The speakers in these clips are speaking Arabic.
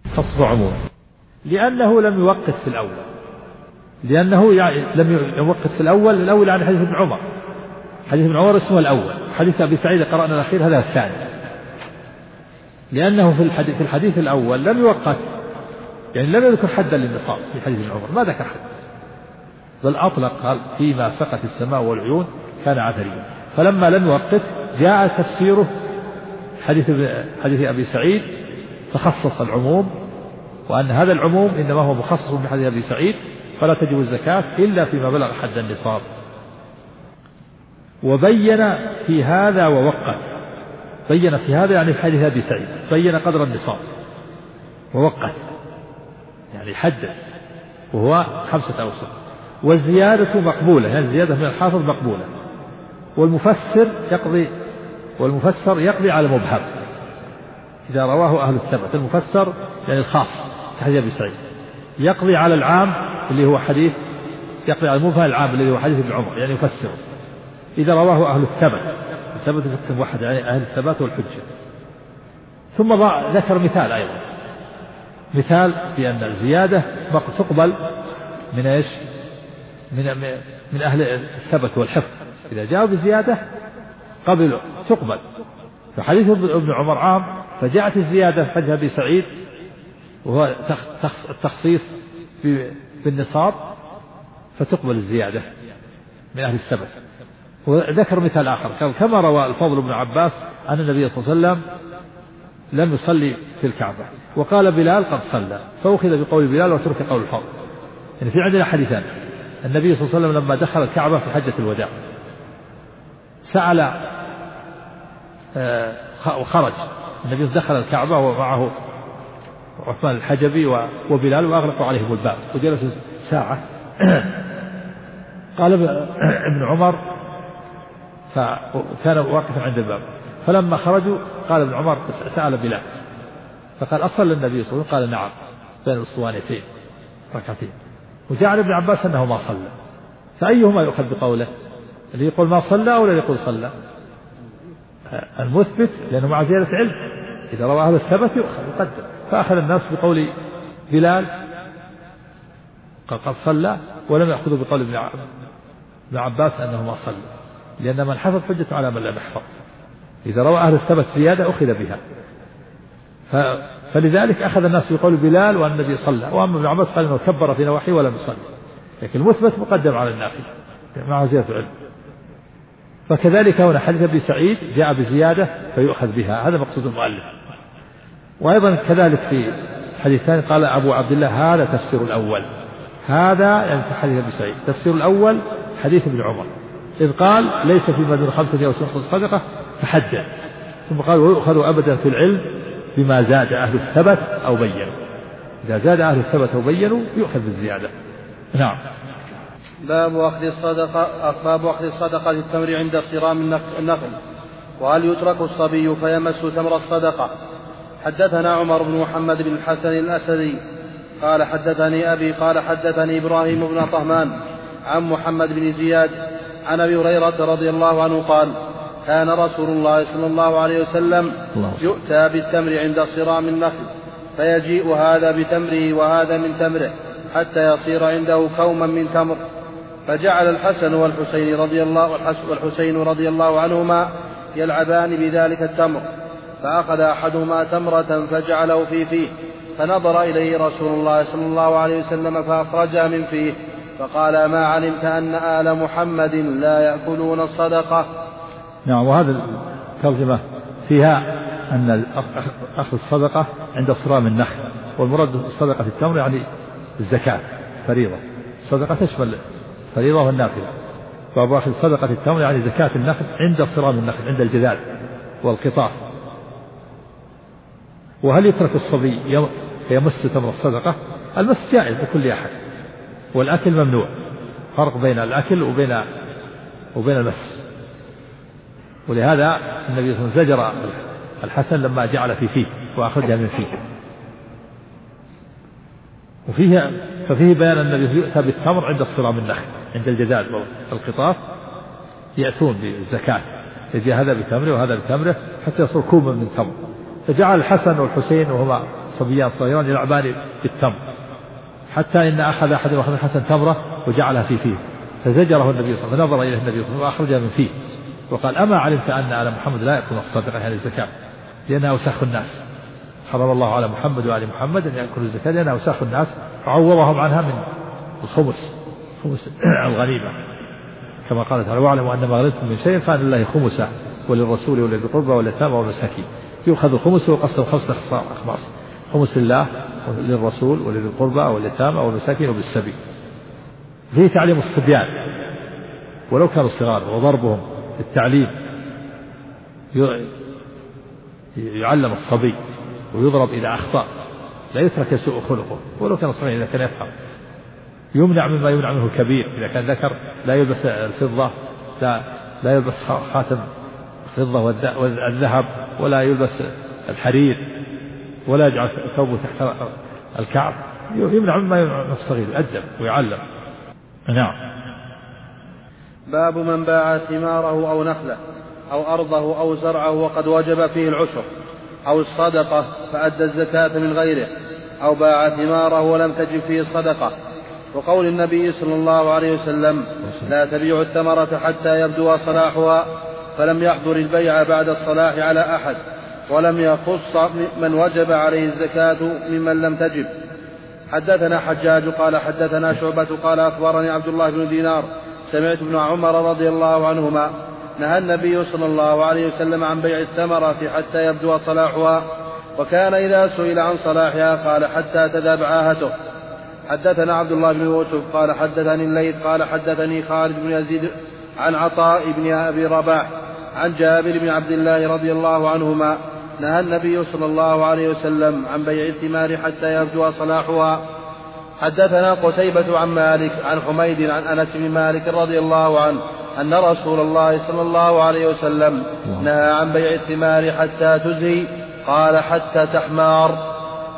خصص عموما لأنه لم يوقت في الأول، لأنه لم يوقت في الأول عن حديث ابن عمر. حديث ابن عمر اسمه الأول، حديث أبي سعيد قرأنا الأخير هذا الثاني، لأنه في الحديث الأول لم يوقت، يعني لم يذكر حدا للنصاب. في حديث ابن عمر ما ذكر حد، بل أطلق قال فيما سقت السماء والعيون كان عذريا. فلما لم يوقت جاء تفسيره حديث أبي سعيد فخصص العموم، وأن هذا العموم إنما هو مخصص بحديث أبي سعيد، فلا تجب الزكاة إلا فيما بلغ حد النصاب. وبين في هذا ووقت، بين في هذا يعني في حديث أبي سعيد بين قدر النصاب ووقت، يعني حد وهو 5 أوسق. والزيادة مقبولة، يعني الزيادة من الحافظ مقبولة. والمفسر يقضي على المبهم إذا رواه أهل الثبت. المفسر يعني الخاص كحديث أبي سعيد، يقضي على العام اللي هو حديث، يقضي على المبهم العام الذي هو حديث ابن عمر، يعني يفسره إذا رواه أهل الثبت. الثبت يكتب واحد، يعني أهل الثبات والحجة. ثم ذكر مثال أيضا، مثال في أن الزيادة تقبل من إيش؟ من أهل الثبت والحفظ، إذا جاءوا بزيادة قبلوا تقبل. فحديث ابن عمر عام، فجاءت الزيادة في حديث أبي سعيد وهو التخصيص بالنصاب، فتقبل الزيادة من أهل الثبت. وذكر مثال آخر كما روى الفضل بن عباس أن النبي صلى الله عليه وسلم لم يصلي في الكعبة، وقال بلال قد صلى، فأخذ بقول بلال وترك قول الفضل. يعني في عندنا حديثان، النبي صلى الله عليه وسلم لما دخل الكعبة في حجة الوداع سأل وخرج، النبي دخل الكعبة ومعه عثمان الحجبي وبلال، وأغلقوا عليهم الباب وجلسوا ساعة. قال ابن عمر فكان واقفا عند الباب، فلما خرجوا قال ابن عمر سأل بلال فقال أصلى النبي صلى الله عليه وسلم؟ قال نعم، بين الأسطوانتين ركعتين. وجاء عن ابن عباس أنه ما صلى، فأيهما يؤخذ بقوله؟ اللي يقول ما صلى أو اللي يقول صلى؟ المثبت، لأنه مع زيادة علم، إذا روى أهل الثبت يقدر. فأخذ الناس بقول بلال قد صلى، ولم يأخذوا بقول ابن عباس أنه ما صلى، لأن من حفظ حجة على من لم يحفظ. إذا روى أهل الثبت زيادة أخذ بها، فلذلك أخذ الناس بقول بلال وأن النبي صلى، وأما ابن عباس قال إنه كبر في نواحيه ولم يصلي، لكن المثبت مقدم على النافي مع زيادة علم. فكذلك هنا حديث أبي سعيد جاء بزيادة فيؤخذ بها، هذا مقصود المؤلف. وأيضا كذلك في حديث ثاني قال أبو عبد الله هذا تفسير الأول، هذا يعني في حديث أبي سعيد تفسير الأول حديث ابن عمر، إذ قال ليس في مدن 5 أو 6 صدقة فحدد، ثم قال ويؤخذ أبدا في العلم بما زاد أهل الثبت أو بينوا، إذا زاد أهل الثبت أو بينوا يؤخذ بالزيادة. نعم. باب أخذ الصدقة للتمر عند صرام النخل، وهل يترك الصبي فيمس تمر الصدقة؟ حدثنا عمر بن محمد بن الحسن الأسدي قال حدثني أبي قال حدثني إبراهيم بن طهمان عن محمد بن زياد عن أبي هريرة رضي الله عنه قال كان رسول الله صلى الله عليه وسلم يؤتى بالتمر عند صرام النخل، فيجيء هذا بتمره وهذا من تمره حتى يصير عنده كوما من تمر، فجعل الحسن والحسين رضي الله عنهما يلعبان بذلك التمر، فأخذ أحدهما تمرة فجعله في فيه، فنظر إليه رسول الله صلى الله عليه وسلم فأخرجها من فيه، فقال ما علمت أن آل محمد لا يأكلون الصدقة؟ نعم. وهذا الترجمة فيها أن أخذ الصدقة عند صرام النخل، والمراد الصدقة في التمر يعني الزكاة فريضة، الصدقة تشمل فريضة والنافلة، باب أخذ صدقة التمر يعني زكاة النخل عند صرام النخل عند الجذاذ والقطاف. وهل يترك الصبي يمس تمر الصدقة؟ المس جائز لكل أحد، والأكل ممنوع، فرق بين الأكل وبين المس. ولهذا النبي صلى الله عليه وسلم زجر الحسن لما جعل في فيه وأخرجها من فيه. ففيه بيان أن النبي يؤتى بالتمر عند الصرام النخل عند الجذاذ والقطاف، يأتون بالزكاة، يجي هذا بتمره وهذا بتمره حتى يصير كوما من تمر. فجعل الحسن والحسين وهما صبيان صغيران يلعبان بالتمر، حتى إن أخذ أحد الحسن تمرة وجعلها في فيه فزجره النبي صلى الله عليه وسلم، فنظر إليه النبي صلى الله عليه وسلم وأخرجها من فيه وقال: أما علمت أن آل محمد لا يأكلون الصدقة يعني الزكاة لأنها أوساخ الناس، حرم الله على محمد وآل محمد أن يأكلوا الزكاة لأنها أوساخ الناس، فعوضهم عنها من الخمس الغنيمة، كما قال تعالى: واعلموا أن ما غنمتم من شيء فأن لله خمسه وللرسول ولذي القربى واليتامى والمساكين. يؤخذ الخمس ويقسم 5 أخماس: خمس لله وللرسول ولذي القربى واليتامى والمساكين وبالسبيل. فيه تعليم الصبيان ولو كانوا صغار، وضربهم التعليم، يعلم الصبي ويضرب إذا أخطأ، لا يترك يسوء خلقه ولو كان صغير إذا كان يفهم. يمنع مما يمنع منه الكبير، إذا كان ذكر لا يلبس الفضة، لا يلبس خاتم الفضة والذهب، ولا يلبس الحرير، ولا يجعل ثوبه تحت الكعب. يمنع مما يمنع من الصغير، يؤدب ويعلم. نعم. باب من باع ثماره أو نخله أو أرضه أو زرعه وقد وجب فيه العشر أو الصدقة فأدى الزكاة من غيره، أو باع ثماره ولم تجب فيه الصدقة، وقول النبي صلى الله عليه وسلم: لا تبيع الثمرة حتى يبدو صلاحها، فلم يحضر البيع بعد الصلاح على أحد، ولم يخص من وجب عليه الزكاة ممن لم تجب. حدثنا حجاج قال حدثنا شعبة قال أخبرني عبد الله بن دينار سمعت ابن عمر رضي الله عنهما نهى النبي صلى الله عليه وسلم عن بيع الثمرة حتى يبدو صلاحها، وكان إذا سئل عن صلاحها قال: حتى تذهب عاهته. حدثنا عبد الله بن يوسف قال حدثني الليث قال حدثني خالد بن يزيد عن عطاء بن أبي رباح عن جابر بن عبد الله رضي الله عنهما نهى النبي صلى الله عليه وسلم عن بيع الثمار حتى يبدو صلاحها. حدثنا قتيبة عن مالك عن حميد عن أنس بن مالك رضي الله عنه أن رسول الله صلى الله عليه وسلم نهى عن بيع الثمار حتى تزهي، قال: حتى تحمار.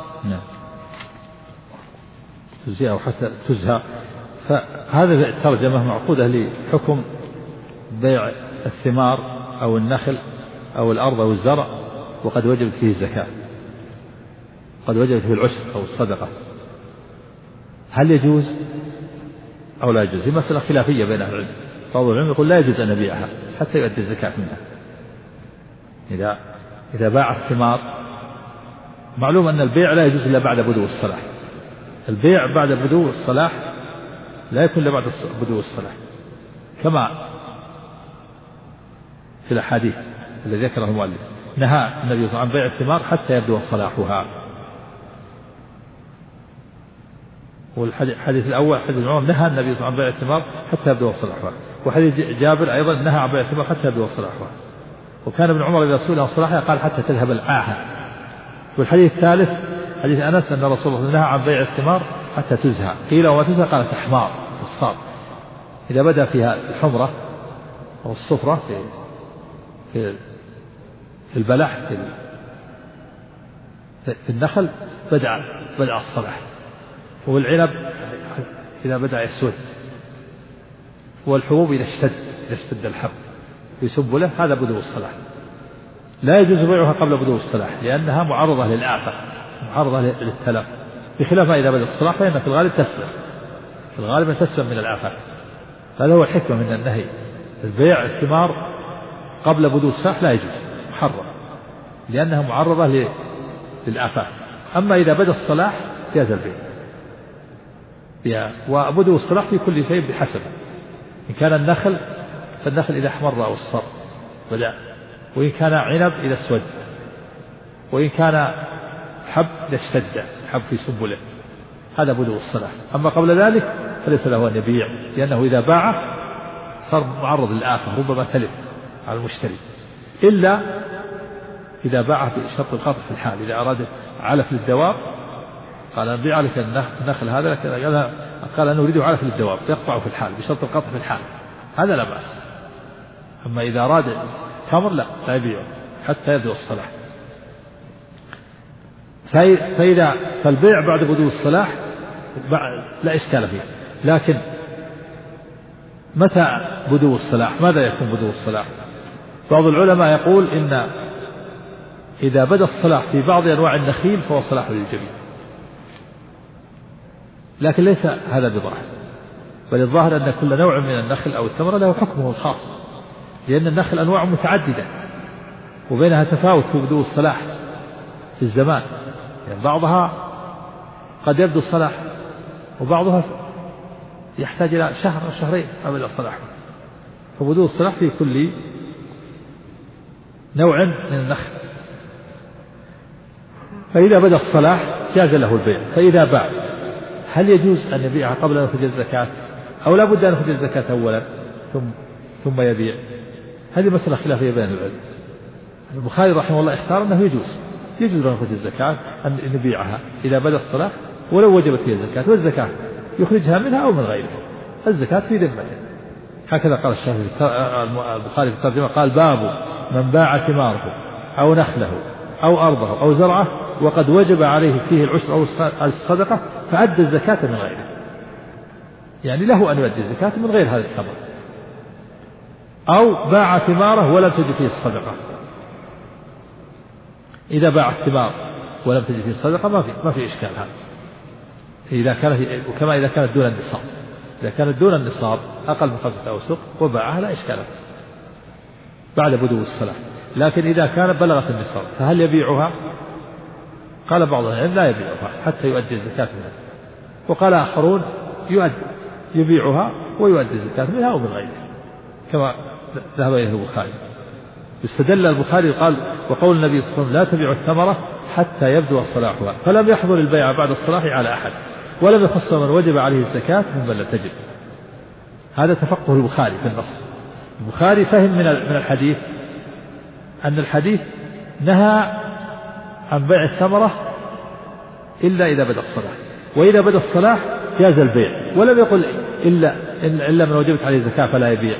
تزهي أو حتى تزهى. فهذا الترجمة معقودة لحكم بيع الثمار أو النخل أو الأرض أو الزرع وقد وجبت فيه الزكاة، قد وجبت فيه العشر أو الصدقة، هل يجوز أو لا يجوز؟ هي مسألة خلافية بين أهل العلم. بعض العلم يقول لا يجوز أن نبيعها حتى يؤدي الزكاة منها. إذا باع الثمار، معلوم أن البيع لا يجوز إلا بعد بدو الصلاح. البيع بعد بدو الصلاح لا يكون إلا بعد بدو الصلاح، كما في الأحاديث الذي ذكره المؤلف: نهى النبي صلى الله عليه وسلم عن بيع الثمار حتى يبدو صلاحها. والحديث الأول حديث عمر نهى النبي صلى الله عليه وسلم عن بيع الثمار حتى يبدو صلاحها، وحديث جابر أيضا نهى عن بيع الثمار حتى يبدو صلاحها. وكان ابن عمر إذا سئل عن صلاحها قال: حتى تذهب العاهة. والحديث الثالث حديث أنس أن رسول الله نهى عن بيع الثمار حتى تزهى، قيل وما تزهى؟ قال: تحمار الصار، إذا بدأ فيها الحمرة أو الصفرة في البلح في النخل بدأ الصلاح، والعنب إذا بدأ يسود، والحبوب إذا اشتد الحب يسب له، هذا بدو الصلاح. لا يجوز بيعها قبل بدو الصلاح لأنها معرضة للآفة، معرضة للتلف، بخلاف إذا بدأ الصلاح فإن في الغالب تسلم، في الغالب تسلم من الآفات. هذا هو الحكمة من النهي. البيع الثمار قبل بدو الصلاح لا يجوز، محرم، لأنها معرضة للآفات. أما إذا بدأ الصلاح جاز البيع. وبدو الصلاح في كل شيء بحسب، إن كان النخل فالنخل إذا احمر أو اصفر بدأ، وإن كان عنب إذا اسود، وإن كان حب إذا اشتد حب في سنبله، هذا بدو الصلاح. أما قبل ذلك فليس له أن يبيع، لأنه إذا باعه صار معرض للآفة، ربما تلف على المشتري، إلا إذا باعه بشرط القطع في الحال. إذا أراد علف للدواب قال: أبيع لك النخل هذا، لكن قال: أنا أريد علف للدواب، يقطع في الحال بشرط القطع في الحال، هذا لا بأس. أما إذا أراد تمر لا يبيع حتى يبدو الصلاح. فالبيع بعد بدو الصلاح لا إشكال فيه، لكن متى بدو الصلاح؟ ماذا يكون بدو الصلاح؟ بعض العلماء يقول إذا بدا الصلاح في بعض أنواع النخيل فهو صلاح للجميع، لكن ليس هذا بظاهر، بل الظاهر أن كل نوع من النخل أو الثمرة له حكمه الخاص، لأن النخل أنواع متعددة وبينها تفاوت في بدو الصلاح في الزمان، يعني بعضها قد يبدو الصلاح وبعضها يحتاج إلى شهر أو شهرين قبل الصلاح، فبدو الصلاح في كل نوع من النخل. فإذا بدأ الصلاح جاز له البيع. فإذا باع هل يجوز أن يبيعها قبل أن يخرج الزكاة أو لا بد أن يخرج الزكاة أولا ثم يبيع؟ هذه مسألة خلافية بين العلم. البخاري رحمه الله اختار أنه يجوز أن يخرج الزكاة أن يبيعها إذا بدأ الصلاح ولو وجبت فيها الزكاة، والزكاة يخرجها منها أو من غيرها، الزكاة في ذمته. هكذا قال البخاري في الترجمة، قال باب من باع ثماره أو نخله أو أرضه أو زرعه وقد وجب عليه فيه العشر أو الصدقة فأدى الزكاة من غيره، يعني له أن يؤدي الزكاة من غير هذا الثمر. أو باع ثماره ولم تجد فيه الصدقة، إذا باع الثمار ولم تجد فيه الصدقة ما في إشكال هذا، إذا كانت وكما إذا كانت دون النصاب، إذا كانت دون النصاب أقل من 5 أوسق وباعها لا إشكال بعد بدو الصلاح. لكن إذا كانت بلغت النصاب فهل يبيعها؟ قال بعض العلم لا يبيعها حتى يؤدي الزكاة منها، وقال آخرون يبيعها ويؤدي الزكاة منها ومن غيرها كما ذهب إليه البخاري. استدل البخاري قال وقول النبي صلى الله عليه وسلم لا تبيع الثمرة حتى يبدو صلاحها، فلم يحضر البيع بعد الصلاح على أحد ولم يخص من وجب عليه الزكاة ممن لا تجب. هذا تفقه البخاري في النص. البخاري فهم من الحديث أن الحديث نهى عن بيع الثمرة إلا إذا بدأ الصلاح، وإذا بدأ الصلاح جاز البيع، ولم يقل إلا من وجبت عليه الزكاة فلا يبيع،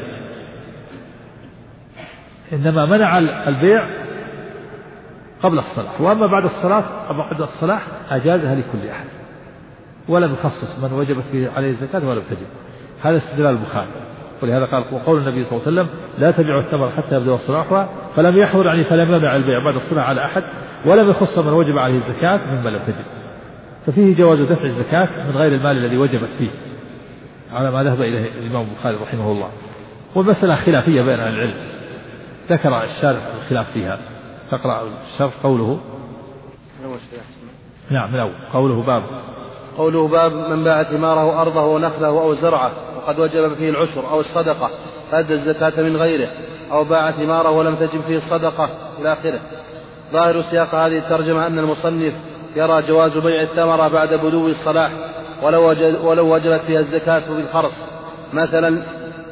إنما منع البيع قبل الصلاح، وأما بعد الصلاح أجازها لكل أحد ولم يخصص من وجبت عليه الزكاة ولم تجب. هذا استدلال البخاري، ولهذا قال وقول النبي صلى الله عليه وسلم لا تبيعوا الثمر حتى يبدو صلاحها، فلم يحضر يعني فلم يمنع البيع بعد الصلاح على أحد ولم يخص من وجب عليه الزكاة مما لم تجب، ففيه جواز دفع الزكاة من غير المال الذي وجبت فيه على ما ذهب إليه الإمام البخاري رحمه الله. والمسألة خلافية بين أهل العلم، ذكر الشارح الخلاف فيها. تقرأ الشرح قوله نعم من أول قوله باب من باع ثماره أرضه ونخله أو زرعه وقد وجب فيه العشر أو الصدقة فأدى الزكاة من غيره، أو باع ثماره ولم تجب فيه الصدقة إلى آخره. ظاهر سياق هذه الترجمة أن المصنف يرى جواز بيع الثمرة بعد بدو الصلاح ولو وجبت فيها الزكاة بالخرص مثلا،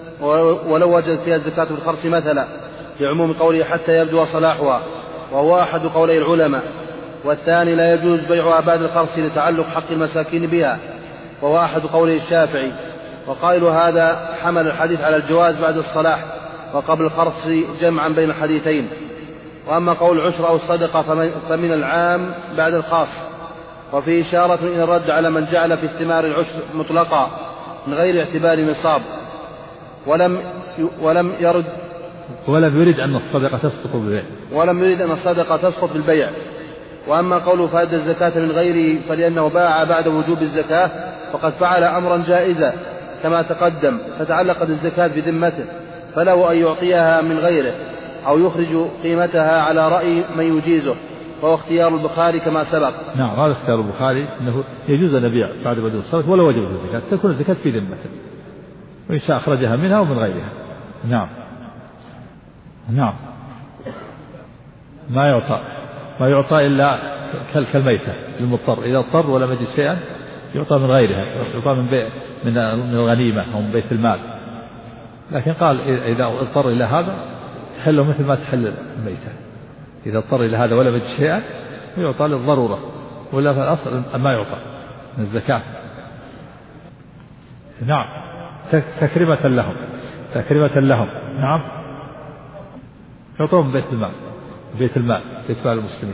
مثلا لعموم قوله حتى يبدو صلاحها، وهو أحد قولي العلماء. والثاني لا يجوز بيعها بعد الخرص لتعلق حق المساكين بها، وهو أحد قولي الشافعي. وقائل هذا حمل الحديث على الجواز بعد الصلاح وقبل الخرص جمعا بين الحديثين. وأما قول العشر أو الصدقة فمن العام بعد الخاص، وفيه إشارة إلى الرد على من جعل في الثمار العشر مطلقا من غير اعتبار نصاب ولم يرد أن الصدقة تسقط بالبيع. وأما قوله فأدى الزكاة من غيره فلأنه باع بعد وجوب الزكاة فقد فعل أمرا جائزا كما تقدم، فتعلقت الزكاة بذمته، فله أن يعطيها من غيره أو يخرج قيمتها على رأي من يجيزه، وهو اختيار البخاري كما سبق. نعم هذا اختيار البخاري أنه يجوز أن يبيع بعد بدء الصلاة ولا وجبت الزكاة، تكون الزكاة في ذمته وإن شاء أخرجها منها ومن غيرها. نعم ما يعطى إلا كالميتة للمضطر، إذا اضطر ولم يجد شيئا يعطى من غيرها، يعطى من الغنيمة أو من بيت المال. لكن قال إذا اضطر إلى هذا تحله مثل ما تحل الميتة، إذا اضطر إلى هذا ولم يجد شيئا يعطى للضرورة، ولا في الأصل ما يعطى من الزكاة. نعم تكرمة لهم. نعم يعطون من بيت المال المسلمين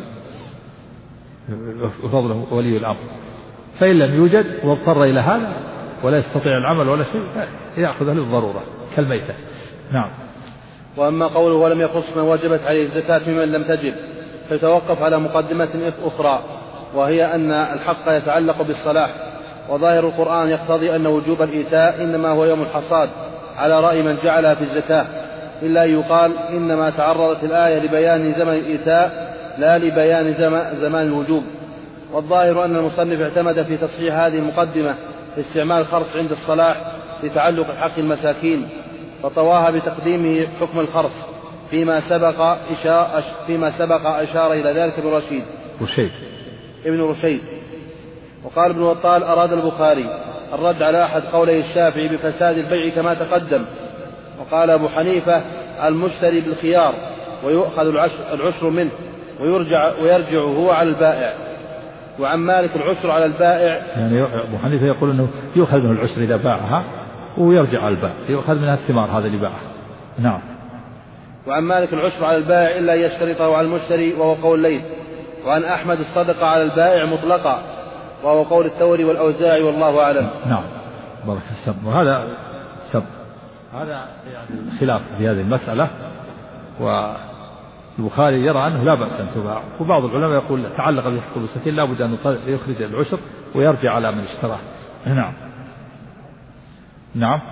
وفضله ولي الأمر. فإن لم يوجد واضطر إلى هذا ولا يستطيع العمل ولا شيء يأخذه للضرورة كالميتة. نعم. وأما قوله ولم يخص من وجبت عليه الزكاة ممن لم تجب فيتوقف على مقدمة أخرى، وهي أن الحق يتعلق بالصلاح، وظاهر القرآن يقتضي أن وجوب الإيتاء إنما هو يوم الحصاد على رأي من جعلها في الزكاة، إلا يقال إنما تعرضت الآية لبيان زمن الإيتاء لا لبيان زمان الوجوب. والظاهر أن المصنف اعتمد في تصحيح هذه المقدمة في استعمال الخرص عند الصلاح لتعلق الحق المساكين، فطواها بتقديمه حكم الخرص فيما سبق أشار إلى ذلك ابن رشيد. وقال ابن بطال أراد البخاري الرد على أحد قولي الشافعي بفساد البيع كما تقدم. وقال أبو حنيفة المشتري بالخيار ويؤخذ العشر منه ويرجع هو على البائع. وعن مالك العشر على البائع، يعني أبو حنيفة يقول أنه يؤخذ منه العشر إذا باعها ويرجع على البائع، يؤخذ منها الثمار هذا اللي باعها. نعم. وعن مالك العشر على البائع إلا يشترطه على المشتري وهو قول الليث. وعن أحمد الصدقة على البائع مطلقا وهو قول الثوري والأوزاعي والله أعلم. نعم بارك السب. وهذا سب، هذا يعني خلاف في هذه المسألة، والبخاري يرى أنه لا بأس أن تباع، وبعض العلماء يقول تعلق بحق المساكين لا بد أن يخرج العشر ويرجع على من اشتراه. نعم. نعم.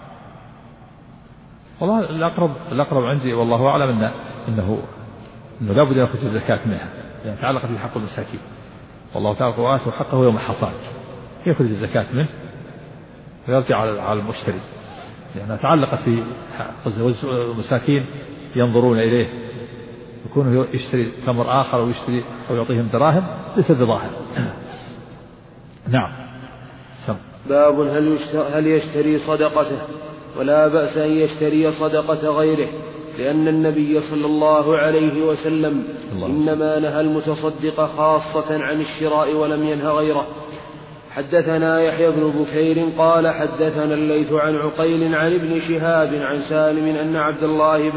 والله الأقرب عندي والله أعلم إنه لا بد أن يخرج الزكاة منها، يعني تعلق بحق المساكين، والله تعالى وآتوا حقه يوم الحصاد، يخرج الزكاة منه ويرجع على المشتري، لأنها يعني تعلقت في المساكين ينظرون إليه، يكون يشتري تمر آخر أو يعطيهم دراهم ليس بظاهر. نعم. باب هل يشتري صدقته، ولا بأس أن يشتري صدقة غيره، لأن النبي صلى الله عليه وسلم إنما نهى المتصدق خاصة عن الشراء ولم ينه غيره. حدثنا يحيى بن بكير قال حدثنا الليث عن عقيل عن ابن شهاب عن سالم أن عبد الله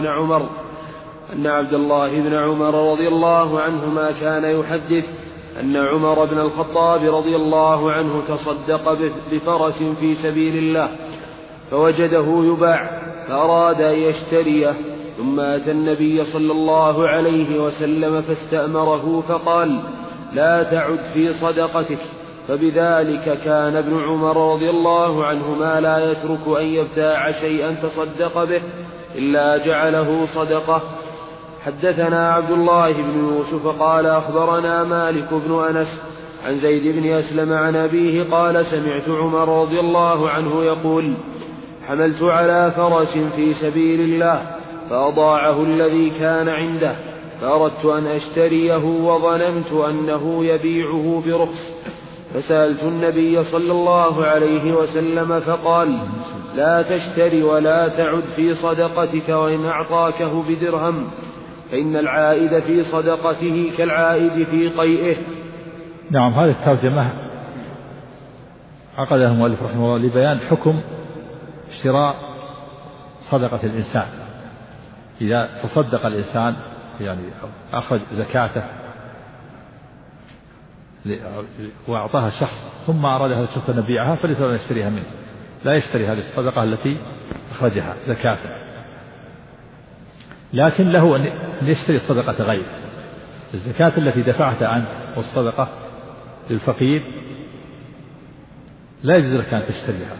بن عمر رضي الله عنهما كان يحدث أن عمر بن الخطاب رضي الله عنه تصدق بفرس في سبيل الله فوجده يباع فأراد أن يشتريه، ثم أتى النبي صلى الله عليه وسلم فاستأمره فقال لا تعد في صدقتك. فبذلك كان ابن عمر رضي الله عنهما لا يترك أن يبتاع شيئا تصدق به إلا جعله صدقة. حدثنا عبد الله بن يوسف قال أخبرنا مالك بن أنس عن زيد بن أسلم عن أبيه قال سمعت عمر رضي الله عنه يقول حملت على فرس في سبيل الله فأضاعه الذي كان عنده فأردت أن أشتريه وظننت أنه يبيعه برخص، فسألت النبي صلى الله عليه وسلم فقال لا تشتري ولا تعد في صدقتك، وإن أعطاكه بدرهم فإن العائد في صدقته كالعائد في قيئه. نعم. هذه الترجمة عقدها المؤلف رحمه الله لبيان حكم شراء صدقة الإنسان. إذا تصدق الإنسان يعني أخرج زكاته وأعطاها شخص ثم أراد هذا الشخص أن يبيعها فليس له أن يشتريها منه، لا يشتري هذه الصدقة التي أخرجها زكاته، لكن له أن يشتري صدقة غيره. الزكاة التي دفعتها أنت والصدقة للفقير لا يجوز لك أن تشتريها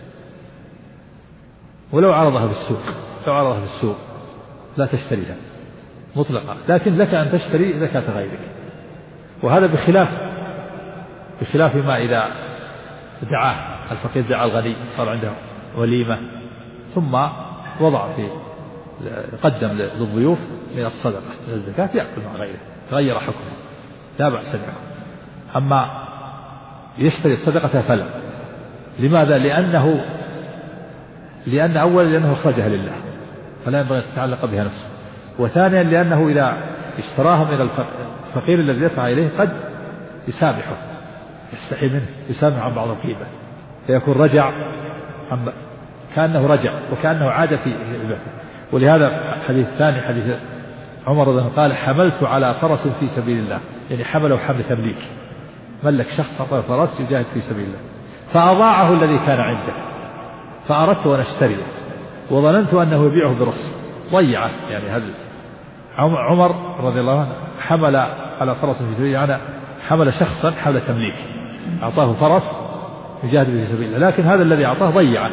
ولو عرضها في السوق لا تشتريها مطلقا، لكن لك أن تشتري زكاة غيرك. وهذا بخلاف ما إذا دعاه الفقير، دعا الغني صار عنده وليمة ثم وضع قدم للضيوف من الصدقة من الزكاة يأكل مع غيره، تغير حكمه لا بأس به. أما يشتري الصدقة فلا. لماذا؟ لأن أولا لأنه أخرجها لله فلا ينبغي أن تتعلق بها نفسه، وثانيا لأنه إذا اشتراها من الفقير الذي دفع إليه قد يسامحه، يستحي منه، يسامح عن بعض القيمة، فيكون رجع كأنه رجع وكأنه عاد في البحث. ولهذا حديث ثاني حديث عمر رضي الله عنه قال حملت على فرس في سبيل الله، يعني حمله حمل تمليك، ملك شخص أعطاه فرس يجاهد في سبيل الله فأضاعه الذي كان عنده فأردت أن أشتريه وظننت أنه يبيعه برخص، ضيعه يعني عمر رضي الله عنه حمل على فرس في سبيل الله، يعني حمل شخصا حمل تمليك، أعطاه فرس يجاهد به في سبيل الله، لكن هذا الذي أعطاه ضيعه،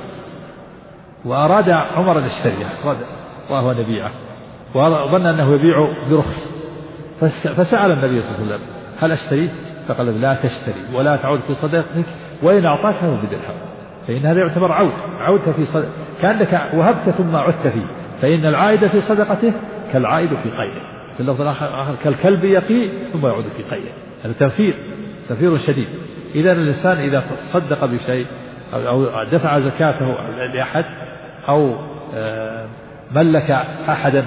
وأراد عمر أن يشتريه، وهو نبيعه، وظن أنه يبيع برخص، فسأل النبي صلى الله عليه وسلم هل أشتريه؟ فقال لا تشتري ولا تعود في صدقتك، وإن أعطاكه بدرهم، فإن هذا يعتبر عودت في صدق، كأنك وهبت ثم عدت فيه، فإن العائد في صدقته كالعائد في قيده، في اللفظ الآخر كالكلب يقي ثم يعود في قيده. هذا تنفير شديد. إذا الإنسان إذا تصدق بشيء أو دفع زكاته لأحد أو ملك أحدا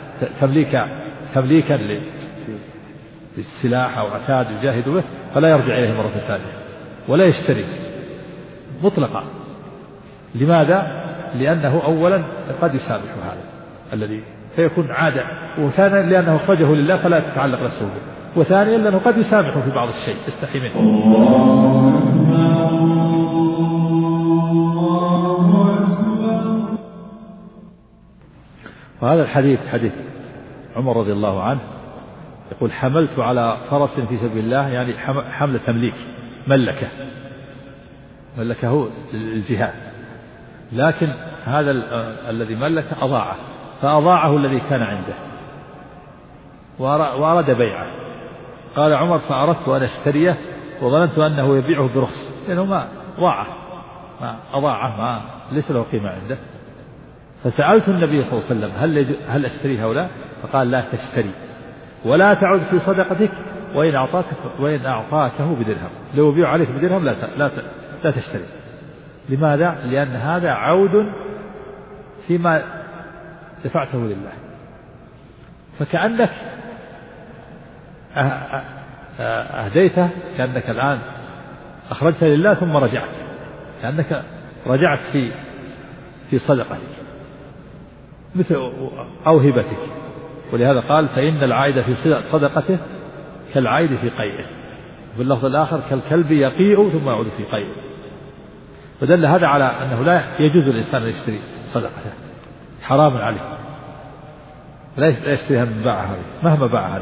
تمليكا للسلاح أو عتاد يجاهد به، فلا يرجع إليه مرة ثانية ولا يشتري مطلقا. لماذا؟ لأنه أولا قد يسامح هذا الذي فيكون عادة، وثانيا لأنه أخرجه لله فلا تتعلق نفسه به، وثانيا لأنه قد يسامحه في بعض الشيء يستحي منه. وهذا الحديث حديث عمر رضي الله عنه يقول حملت على فرس في سبيل الله، يعني حمل تمليك، ملكه للجهاد، لكن هذا الذي ملك أضاعه، فأضاعه الذي كان عنده وأراد بيعه. قال عمر فأردت أن أشتريه وظننت أنه يبيعه برخص، لأنه ما أضاعه، ما ليس له قيمة عنده. فسألت النبي صلى الله عليه وسلم هل أشتريه أو لا؟ فقال لا تشتري ولا تعد في صدقتك، وإن أعطاكه بدرهم، لو يبيع عليك بدرهم لا تشتري. لماذا؟ لأن هذا عود فيما دفعته لله، فكأنك أهديته، كأنك الآن أخرجت لله ثم رجعت، كأنك رجعت في صدقتك مثل أو هبتك. ولهذا قال فإن العائد في صدقته كالعائد في قيئه، باللفظ الآخر كالكلب يقيء ثم يعود في قيئه. ودل هذا على أنه لا يجوز الإنسان أن يشتري صدقته، حرام عليه، لا يشتريها من باعها مهما باعها.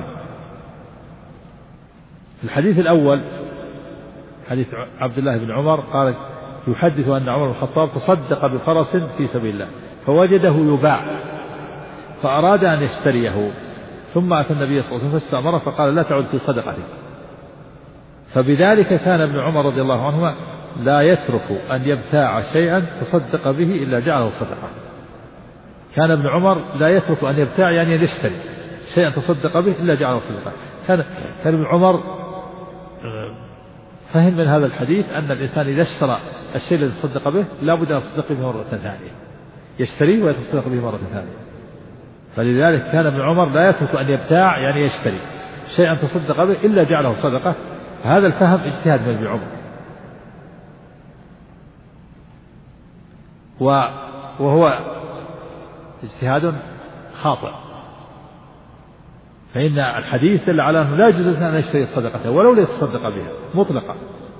في الحديث الأول حديث عبد الله بن عمر قال يحدث أن عمر بن الخطاب تصدق بفرس في سبيل الله فوجده يباع فأراد أن يشتريه، ثم أتى النبي صلى الله عليه وسلم فاستأمره فقال لا تعد في صدقتك. فبذلك كان ابن عمر رضي الله عنهما لا يترك أن يبتاع شيئا تصدق به إلا جعله صدقة. كان ابن عمر لا يترك أن يبتاع، يعني يشتري شيئا تصدق به إلا جعله صدقة. كان ابن عمر فهم من هذا الحديث أن الإنسان إذا اشترى الشيء الذي تصدق به لا بد أن يتصدق به مرة ثانية، يشتريه ويتصدق به مرة ثانية. فلذلك كان ابن عمر لا يترك أن يبتاع، يعني يشتري شيئا تصدق به إلا جعله صدقة. هذا الفهم اجتهاد من ابن عمر، وهو اجتهاد خاطئ، فإن الحديث دل على أنه لا يجوز أن يشتري صدقته ولو ليتصدق بها مطلقا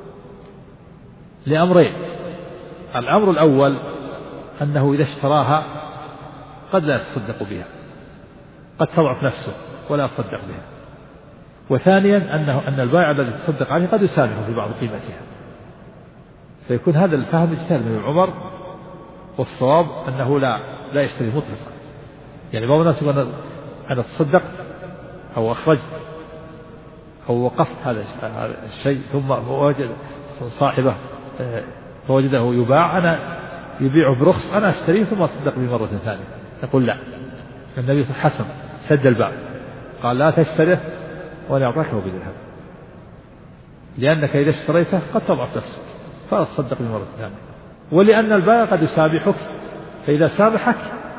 لأمرين. الأمر الأول أنه إذا اشتراها قد لا يتصدق بها، قد تضعف نفسه ولا يتصدق بها. وثانيا أن البائع الذي تصدق عليه قد يسامحه في بعض قيمتها، فيكون هذا الفهم اجتهاد من عمر، والصواب أنه لا يشتري مطلقا. يعني بعض الناس يقول أنا تصدقت أو أخرجت أو وقفت هذا الشيء ثم وجد صاحبه فوجده يباع، أنا يبيعه برخص أنا أشتريه ثم أصدق به مرة ثانية. يقول لا، النبي صلى الله عليه وسلم سد الباب قال لا تشتريه ولا يعطاكه بدرهم، لأنك إذا اشتريته قد تضعف نفسك فأصدق به مرة ثانية. ولأن البائع قد يسامحك، فإذا سامحك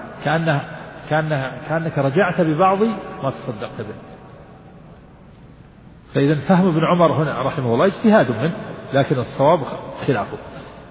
كأنك رجعت ببعض ما تصدقت به. فإذا فهم ابن عمر هنا رحمه الله اجتهاد منه، لكن الصواب خلافه.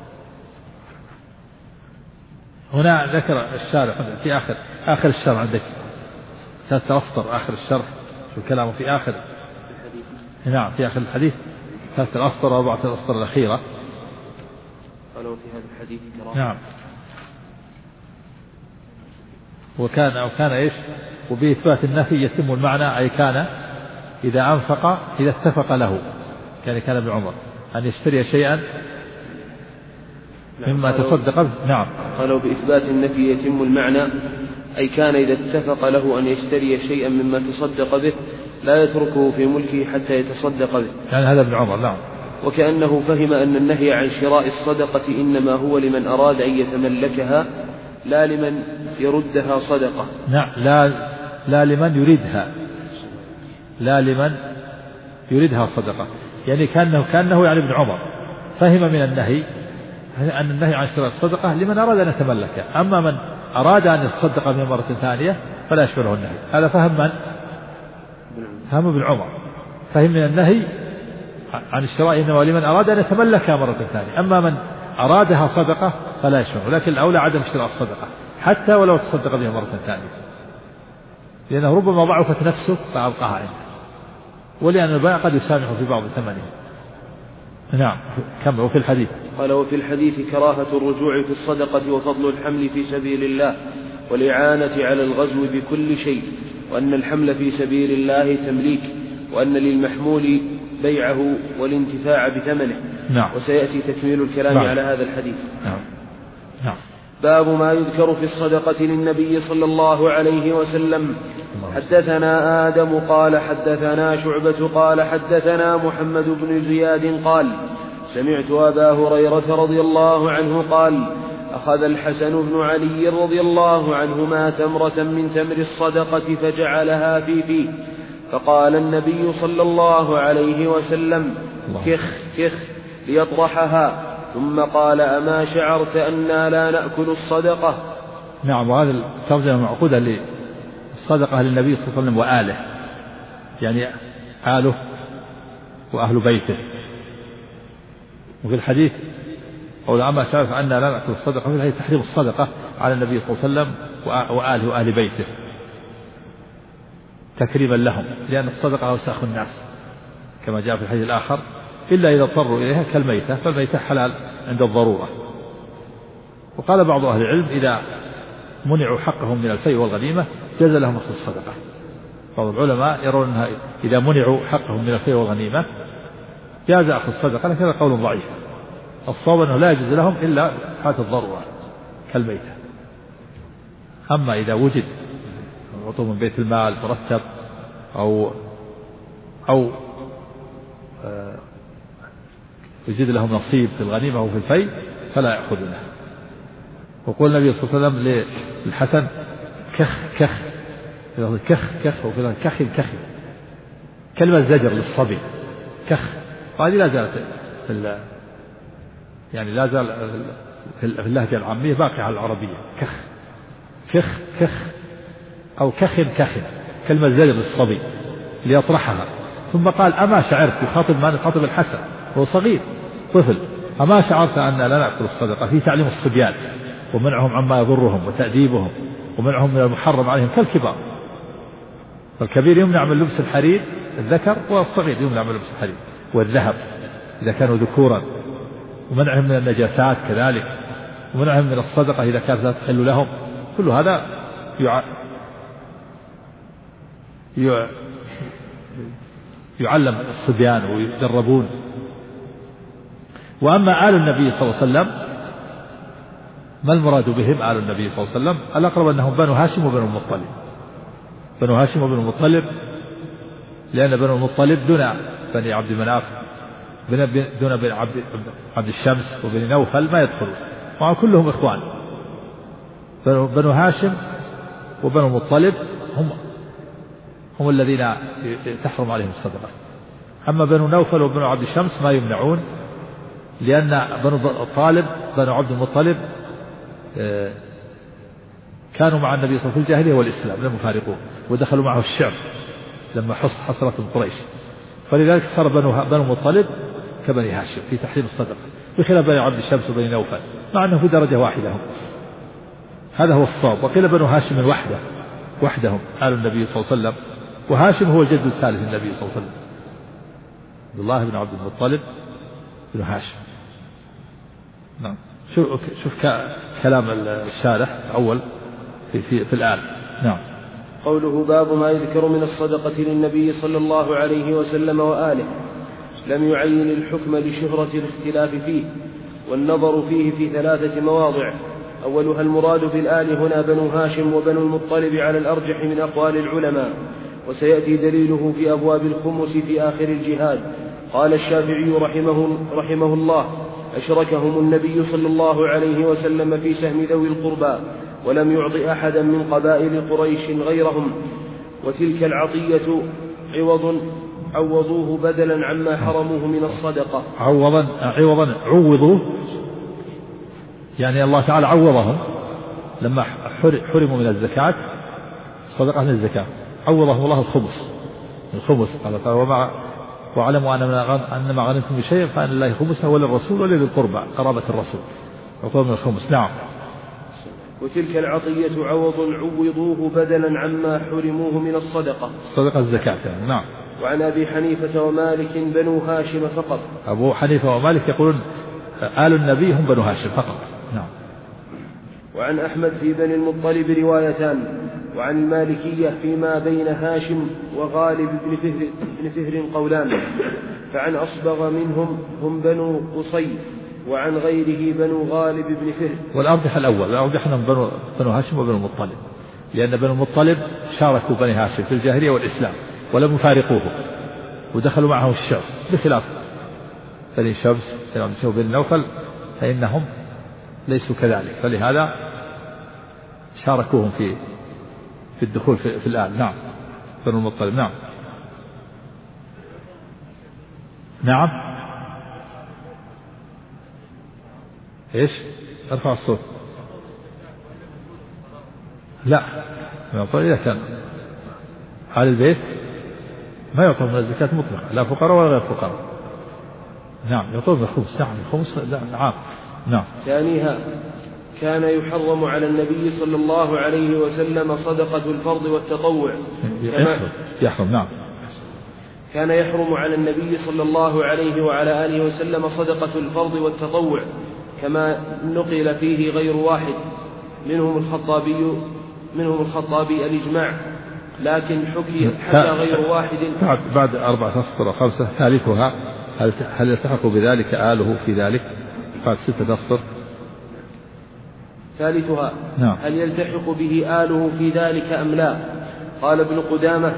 هنا ذكر الشارح في آخر الشرح، عندك ثلاثة أسطر آخر الشرح، شو كلامه في آخر نعم في آخر الحديث، ثلاثة أسطر وأربعة الأسطر الأخيرة. قالوا في هذا الحديث نعم وكان إيش؟ وبإثبات النفي يتم المعنى، أي كان إذا أنفق إذا اتفق له، كان ابن عمر أن يشتري شيئا مما تصدق به. نعم. قالوا بإثبات النفي يتم المعنى، أي كان إذا اتفق له أن يشتري شيئا مما تصدق به لا يتركه في ملكه حتى يتصدق به، يعني هذا ابن عمر. نعم. وكأنه فهم أن النهي عن شراء الصدقة إنما هو لمن أراد أن يتملكها لا لمن يردها صدقة. نعم. لا لمن يريدها، لا لمن يريدها صدقة، يعني كأنه يعني ابن عمر فهم من النهي أن النهي عن شراء الصدقة لمن أراد أن يتملكها، أما من أراد أن يتصدق بها مرة ثانية فلا يشمله النهي. هذا فهم من؟ فهم ابن عمر، فهم من النهي عن الشراء إنما لمن أراد أن يتملكها مرة ثانية، أما من أرادها صدقة فلا يشمله، لكن الأولى عدم شراء الصدقة حتى ولو تصدق بها مرة ثانية، لأنه ربما ضعفت نفسه فأبقاها عنده، ولأن البائع قد يسامح في بعض ثمنه. نعم. كم وفي الحديث؟ قال وفي الحديث كراهة الرجوع في الصدقة وفضل الحمل في سبيل الله والإعانة على الغزو بكل شيء، وأن الحمل في سبيل الله تمليك، وأن للمحمول بيعه والانتفاع بثمنه. نعم. وسيأتي تكميل الكلام على هذا الحديث. نعم. نعم. باب ما يذكر في الصدقة للنبي صلى الله عليه وسلم. حدثنا آدم قال حدثنا شعبة قال حدثنا محمد بن زياد قال سمعت أبا هريرة رضي الله عنه قال أخذ الحسن بن علي رضي الله عنهما تمرة من تمر الصدقة فجعلها في فيه، فقال النبي صلى الله عليه وسلم كخ كخ ليطرحها، ثم قال أما شعرت أنا لا نأكل الصدقة. نعم. وهذا الترجمة معقودة للصدقة للنبي صلى الله عليه وسلم وآله، يعني آله وأهل بيته. وفي الحديث قول أما شعرت أنا لا نأكل الصدقة، في الحديث تحريم الصدقة على النبي صلى الله عليه وسلم وآله وأهل بيته تكريما لهم، لأن الصدقة أوساخ الناس كما جاء في الحديث الآخر، إلا إذا اضطروا إليها كالميتة، فالميتة حلال عند الضرورة. وقال بعض أهل العلم إذا منعوا حقهم من الفيء والغنيمة جاز لهم أخذ الصدقة. بعض العلماء يرون أنها إذا منعوا حقهم من الفيء والغنيمة جاز أخذ الصدقة، لكن هذا قول ضعيف. الصواب أنه لا يجوز لهم إلا حالة الضرورة كالميتة. أما إذا وجد عطوا من بيت المال مرتب أو يجد لهم نصيب في الغنيمة أو في الفيء فلا يأخذونه. وقول النبي صلى الله عليه وسلم للحسن كخ كخ كخ كخ، وفي كخ كخ كلمة زجر للصبي كخ، وهذه لا زالت يعني لا زال في اللهجة العامية باقي على العربية. كخ كخ كخ أو كخ كخ كلمة زجر للصبي ليطرحها. ثم قال أما شعرت، يخاطب الحسن هو صغير طفل، أما شعرت أن لا نأكل الصدقة، في تعليم الصبيان ومنعهم عما يضرهم وتأديبهم ومنعهم من المحرم عليهم كالكبار. فالكبير يمنع من لبس الحرير الذكر، والصغير يمنع من لبس الحرير والذهب إذا كانوا ذكورا، ومنعهم من النجاسات كذلك، ومنعهم من الصدقة إذا كانت لا تحل لهم. كل هذا يعلم الصبيان ويدربون. وأما آل النبي صلى الله عليه وسلم ما المراد بهم آل النبي صلى الله عليه وسلم؟ الأقرب أنهم بنو هاشم وبنو المطلب. بنو هاشم وبنو المطلب لأن بنو المطلب دون بني عبد مناف، دون بني عبد الشمس وبني نوفل ما يدخلون، وعن كلهم إخوان. بنو هاشم وبنو المطلب هم الذين تحرم عليهم الصدقة. أما بنو نوفل وبنو عبد الشمس ما يمنعون، لأن بنو عبد المطلب كانوا مع النبي صلى الله عليه وسلم في الجاهلية والإسلام لم يفارقوه، ودخلوا معه الشعب لما حصرتهم قريش، فلذلك صار بنو المطلب كبني هاشم في تحريم الصدقة، بخلاف بني عبد الشمس وبني نوفل مع أنه في درجة واحدة هم. هذا هو الصواب. وقيل بنو هاشم وحدهم آل النبي صلى الله عليه وسلم، وهاشم هو الجد الثالث النبي صلى الله عليه وسلم، عبد الله بن عبد المطلب بن هاشم. نعم. شوف كلام الشارح أول في الآل. نعم. قوله باب ما يذكر من الصدقة للنبي صلى الله عليه وسلم وآله، لم يعين الحكم لشهرة الاختلاف فيه، والنظر فيه في 3 مواضع. أولها المراد بالآل هنا بنو هاشم وبنو المطلب على الأرجح من أقوال العلماء، وسيأتي دليله في أبواب الخمس في آخر الجهاد. قال الشافعي رحمه الله: أشركهم النبي صلى الله عليه وسلم في سهم ذوي القربى، ولم يعط أحدا من قبائل قريش غيرهم، وتلك العطية عوضوه بدلا عما حرموه من الصدقة. عوضوه يعني الله تعالى عوضهم لما حرموا من الزكاة، صدقة من الزكاة، عوضهم الله الخمس قال تعالى: واعلموا أن ما غنمتم من شيء فأن الله خمسه وللرسول ولذي القربى قرابة الرسول، عطوا من الخمس. نعم. وتلك العطية عوضوه بدلا عما حرموه من الصدقة الزكاة. نعم. وعن أبي حنيفة ومالك بنو هاشم فقط. أبو حنيفة ومالك يقولون آل النبي هم بنو هاشم فقط. نعم. وعن أحمد في بني المطلب روايتان، وعن المالكية فيما بين هاشم وغالب بن فهر قولان، فعن أصبغ منهم هم بنو قصي، وعن غيره بنو غالب بن فهر. والأرجح الأول، الأرجح أنهم بنو هاشم وبنو المطلب، لأن بنو المطلب شاركوا بني هاشم في الجاهلية والإسلام ولم يفارقوه، ودخلوا معه الشعب، بخلاف بني شمس وبني النوفل فإنهم ليسوا كذلك، فلهذا شاركوهم في الدخول في الآل. نعم. بنو المطلب. نعم. نعم. ايش؟ ارفع الصوت. لا، إذا كان آل البيت ما يعطون من الزكاة مطلقة، لا فقراء ولا غير فقراء. نعم، يعطون الخمس. نعم، الخمس. نعم. نعم. ثانيها كان يحرم على النبي صلى الله عليه وسلم صدقة الفرض والتطوع. يحرم. نعم. كان يحرم على النبي صلى الله عليه وعلى آله وسلم صدقة الفرض والتطوع، كما نقل فيه غير واحد، منهم الخطابي الإجماع، لكن حكى غير واحد. بعد 4 أسطر و5 ثالثها هل يلتحق بذلك آله في ذلك؟ بعد 6 أسطر ثالثها نعم. هل يلتحق به آله في ذلك أم لا؟ قال ابن قدامة: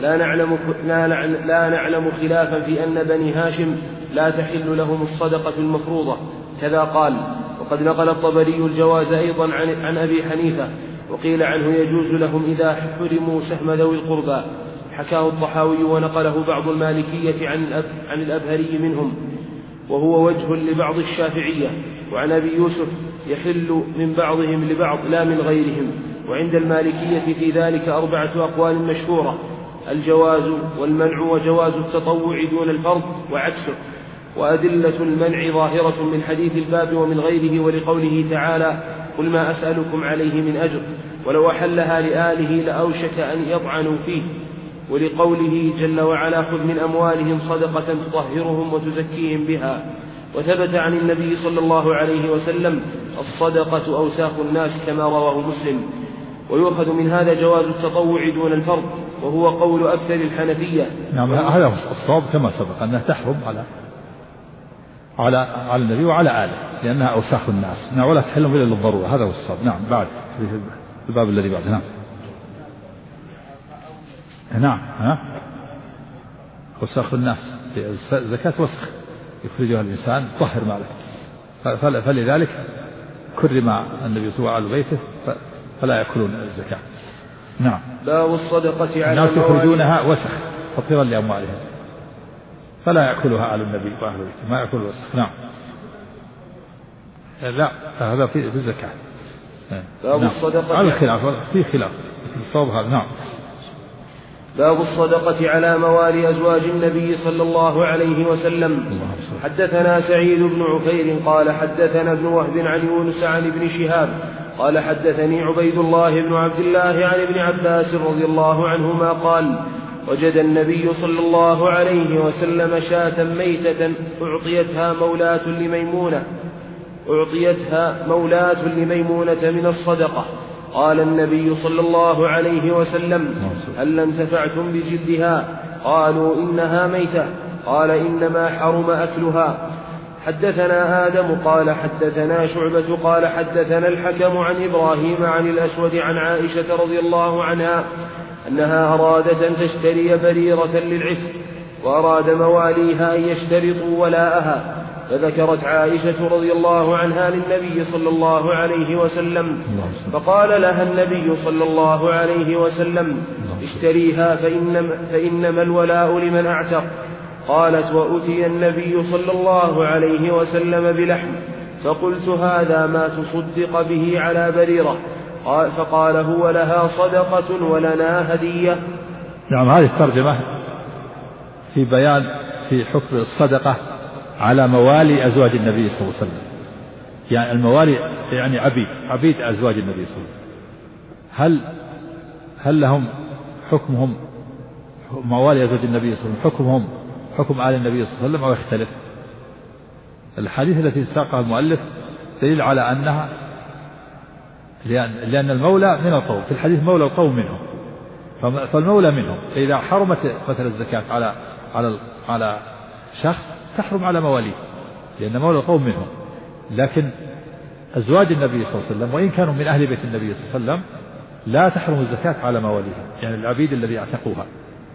لا نعلم خلافا في أن بني هاشم لا تحل لهم الصدقة المفروضة، كذا قال. وقد نقل الطبري الجواز أيضا عن أبي حنيفة، وقيل عنه يجوز لهم إذا حرموا سهم ذوي القربى، حكاه الطحاوي ونقله بعض المالكية عن الأبهري منهم، وهو وجه لبعض الشافعية. وعن أبي يوسف: يحل من بعضهم لبعض لا من غيرهم. وعند المالكية في ذلك 4 أقوال مشهورة: الجواز والمنع وجواز التطوع دون الفرض وعكسه. وأدلة المنع ظاهرة من حديث الباب ومن غيره، ولقوله تعالى: قل ما أسألكم عليه من أجر، ولو أحلها لآله لأوشك أن يطعنوا فيه، ولقوله جل وعلا: خذ من أموالهم صدقة تطهرهم وتزكيهم بها. وثبت عن النبي صلى الله عليه وسلم: الصدقة أوساخ الناس، كما رواه مسلم. ويؤخذ من هذا جواز التطوع دون الفرض، وهو قول أكثر الحنفية. نعم، هذا الصواب كما سبق أنها تحرم على النبي وعلى آله، لأنها أوساخ الناس. نعم، ولا تحلهم إلا للضرورة. هذا هو الصواب. نعم. بعد في الباب الذي بعده. نعم. نعم. أوساخ الناس، زكاة وسخ يخرجها الإنسان طهر ماله، فلذلك كرم النبي صلى الله عليه بيته فلا يأكلون الزكاة. نعم. باب الصدقة على الناس يخرجونها وسخ تطهيرا لأموالهم، فلا يأكلها آل النبي وأهل بيته، ما يأكل الوسخ. نعم. لا، هذا في الزكاة. باب الصدقة على الخلاف، في خلاف الصواب هذا. نعم. باب الصدقة على موالي أزواج النبي صلى الله عليه وسلم. حدثنا سعيد بن عفير قال حدثنا ابن وهب عن يونس عن ابن شهاب قال حدثني عبيد الله بن عبد الله عن ابن عباس رضي الله عنهما قال: وجد النبي صلى الله عليه وسلم شاة ميتة أعطيتها مولاة لميمونة من الصدقة، قال النبي صلى الله عليه وسلم هل انتفعتم بجلدها؟ قالوا إنها ميتة. قال إنما حرم أكلها. حدثنا آدم قال حدثنا شعبة قال حدثنا الحكم عن إبراهيم عن الأسود عن عائشة رضي الله عنها أنها أرادت أن تشتري بريرة للعتق، وأراد مواليها أن يشترطوا ولاءها، فذكرت عائشة رضي الله عنها للنبي صلى الله عليه وسلم، فقال لها النبي صلى الله عليه وسلم اشتريها فإنما الولاء لمن أعتق. قالت وأتي النبي صلى الله عليه وسلم بلحم، فقلت هذا ما تصدق به على بريرة، فقال هو لها صدقة ولنا هدية. نعم، هذه الترجمة في بيان في حكم الصدقة على موالي أزواج النبي صلى الله عليه وسلم. يعني الموالي يعني عبيد أزواج النبي صلى الله عليه وسلم، هل لهم حكمهم موالي أزواج النبي صلى الله عليه وسلم حكمهم حكم آل النبي صلى الله عليه وسلم أو يختلف؟ الحديث التي ساقها المؤلف دليل على أنها لأن المولى من القوم، في الحديث مولى القوم منهم، فالمولى منهم، فإذا حرمت مثل الزكاة على شخص تحرم على مواليه، لأن مولى القوم منهم. لكن أزواج النبي صلى الله عليه وسلم وإن كانوا من أهل بيت النبي صلى الله عليه وسلم لا تحرم الزكاة على مواليهم، يعني العبيد الذي اعتقوها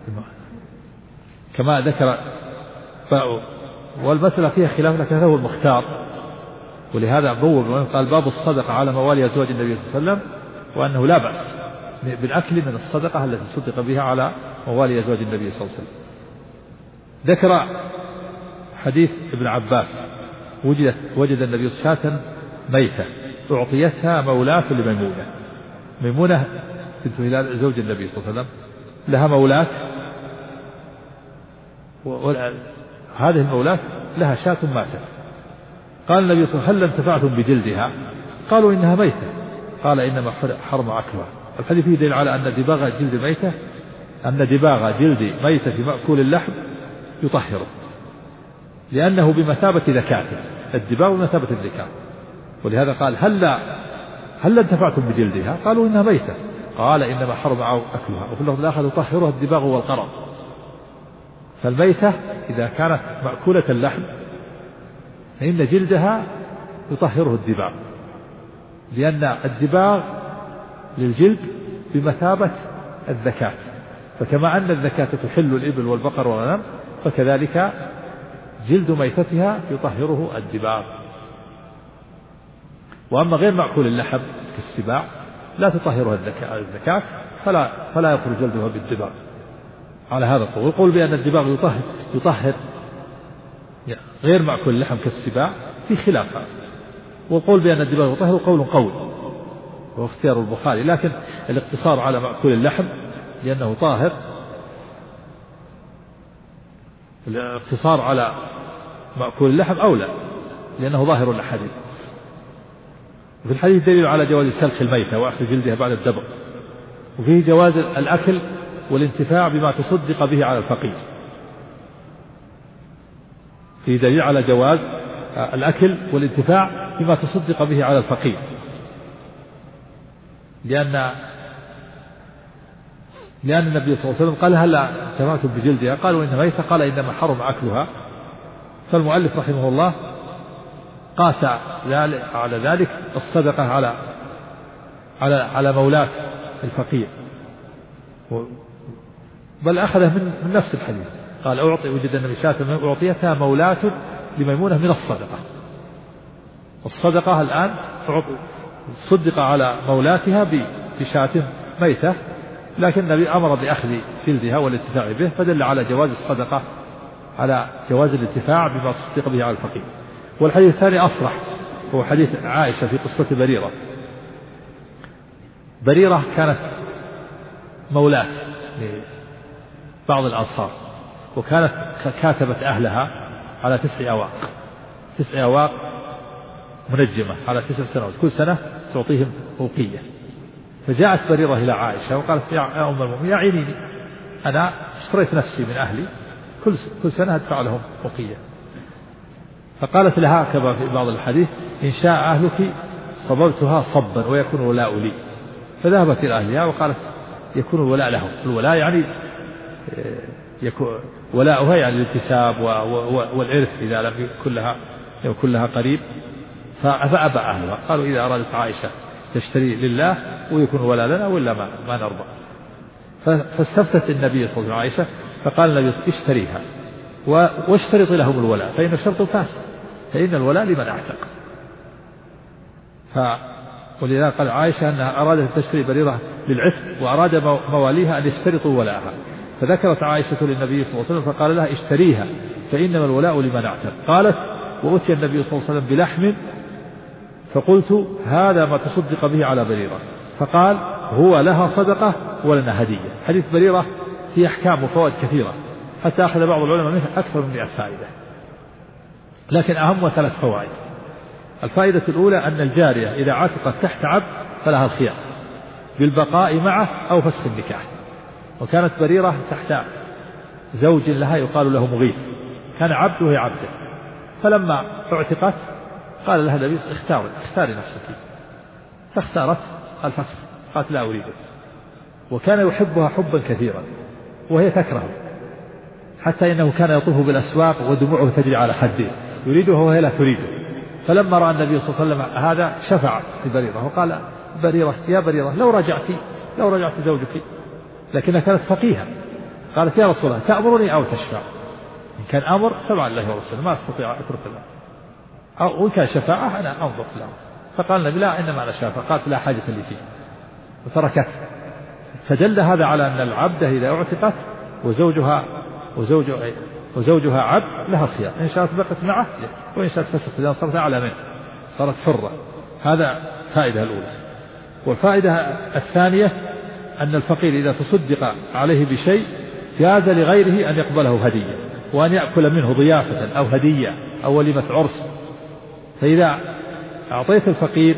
كما ذكر. والمسألة فيها خلاف، لكن هذا هو المختار، ولهذا قال باب الصدقة على موالي أزواج النبي صلى الله عليه وسلم، وأنه لا بأس بالأكل من الصدقة التي صدق بها على موالي أزواج النبي صلى الله عليه وسلم. ذكر حديث ابن عباس وجد النبي شاة ميتة أعطيتها مولاة لميمونة. ميمونة بنت هلال زوج النبي صلى الله عليه وسلم لها مولاة، هذه المولاة لها شاة ماتت. قال النبي صلى الله عليه وسلم هل انتفعتم بجلدها؟ قالوا إنها ميتة. قال إنما حرم أكلها. الحديث فيه دليل على أن دباغ جلد ميتة، أن دباغ جلد ميتة في مأكول اللحم يطهره، لأنه بمثابة ذكاته، الدباغ بمثابة الذكاء. ولهذا قال هل انتفعتم بجلدها؟ قالوا إنها ميتة. قال إنما حرم أكلها. وفي اللفظ الآخر يطهرها الدباغ والقرن. فالميتة إذا كانت مأكولة اللحم فإن جلدها يطهره الدباغ، لأن الدباغ للجلد بمثابة الذكاة، فكما أن الذكاة تحل الإبل والبقر والغنم فكذلك جلد ميتتها يطهره الدباغ. وأما غير مأكول اللحم كالسباع لا تطهرها الذكاة، فلا يخرج جلدها بالدباغ على هذا القول. والقول بأن الدباغ يطهر غير مأكول اللحم كالسباع في خلافها، والقول بأن الدباغ يطهر قول قوي وهو اختيار البخاري، لكن الاقتصار على مأكول اللحم لأنه طاهر، الاقتصار على مأكول اللحم أولى لأنه ظاهر الحديث. وفي الحديث دليل على جواز سلخ الميتة وأخذ جلدها بعد الدبغ، وفيه جواز الأكل والانتفاع بما تصدق به على الفقير. فيه دليل على جواز الأكل والانتفاع بما تصدق به على الفقير، لأن النبي صلى الله عليه وسلم قال هل انتفعتم بجلدها؟ قالوا إنها ميتة. قال إنما حرم أكلها. فالمؤلف رحمه الله قاس على ذلك الصدقة على مولاة الفقير، بل أخذه من نفس الحديث. قال وجد النبي شاة أعطيتها مولاة لميمونة من الصدقة. الصدقة الآن صدق على مولاتها بشاة ميتة، لكن النبي أمر بأخذ جلدها والانتفاع به، فدل على جواز الصدقة على جواز الانتفاع بما صدق به على الفقير. والحديث الثاني أصرح، هو حديث عائشة في قصة بريرة. بريرة كانت مولاة لبعض الأنصار، وكانت كاتبت أهلها على 9 أواق، 9 أواق منجمة على 9 سنوات، كل سنة تعطيهم أوقية. فجاءت بريرة إلى عائشة وقالت يا أم المؤمنين أعينيني، أنا اشتريت نفسي من أهلي، كل سنة أدفع لهم أوقية. فقالت لها كما في بعض الحديث إن شاء أهلك صببتها صبا ويكون ولاء لي. فذهبت إلى أهلها وقالت يكون الولاء لهم. الولاء يعني يكون ولاؤها يعني الانتساب والإرث إذا لم يكن لها قريب. فأبى أهلها، قالوا إذا أرادت عائشة تشتري لله ويكون ولاء لنا وإلا ما نرضى. فاستفتت النبي صلى الله عليه وسلم عائشة، فقال النبي اشتريها واشترط لهم الولاء فإن الشرط فاسد، فإن الولاء لمن أعتق. ولذا قال عائشة أنها أرادت تشتري بريرة للعتق وأراد مواليها أن يشترطوا ولاءها، فذكرت عائشة للنبي صلى الله عليه وسلم فقال لها اشتريها فإنما الولاء لمن أعتق. قالت وأتي النبي صلى الله عليه وسلم بلحم فقلت هذا ما تصدق به على بريرة، فقال هو لها صدقة ولنا هدية. حديث بريرة فيه أحكام وفوائد كثيرة حتى أخذ بعض العلماء منه أكثر من 100 فائدة، لكن أهم 3 فوائد. الفائدة الأولى أن الجارية إذا عتقت تحت عبد فلها الخيار بالبقاء معه أو فسخ النكاح. وكانت بريرة تحت زوج لها يقال له مغيث، كان عبد وهي عبده، فلما اعتقت قال لها النبي اختاري نفسك، فاختارت الفسخ، قالت لا أريده. وكان يحبها حبا كثيرا وهي تكرهه، حتى إنه كان يطوف بالأسواق ودموعه تجري على خده يريده وهي لا تريده. فلما رأى النبي صلى الله عليه وسلم هذا شفع لبريرة وقال بريرة يا بريرة لو رجعت زوجك، لكنها كانت فقيهة، قالت يا رسول الله تأمرني أو تشفع؟ إن كان أمر سمع الله ورسوله ما أستطيع أترك الله، أو إن كان شفاعة أنا أنظر في الأمر. فقال النبي لا إنما أنا شافع، قالت لا حاجة لي فيه وتركته. فدل هذا على أن العبدة إذا اعتقت وزوجها عبد لها الخيار، إن شاءت بقت معه وإن شاءت فسخت إذا صارت أعلى منه صارت حرة. هذا فائدة الأولى. والفائدة الثانية أن الفقير إذا تصدق عليه بشيء جاز لغيره أن يقبله هدية وأن يأكل منه ضيافة أو هدية أو وليمة عرس. فإذا أعطيت الفقير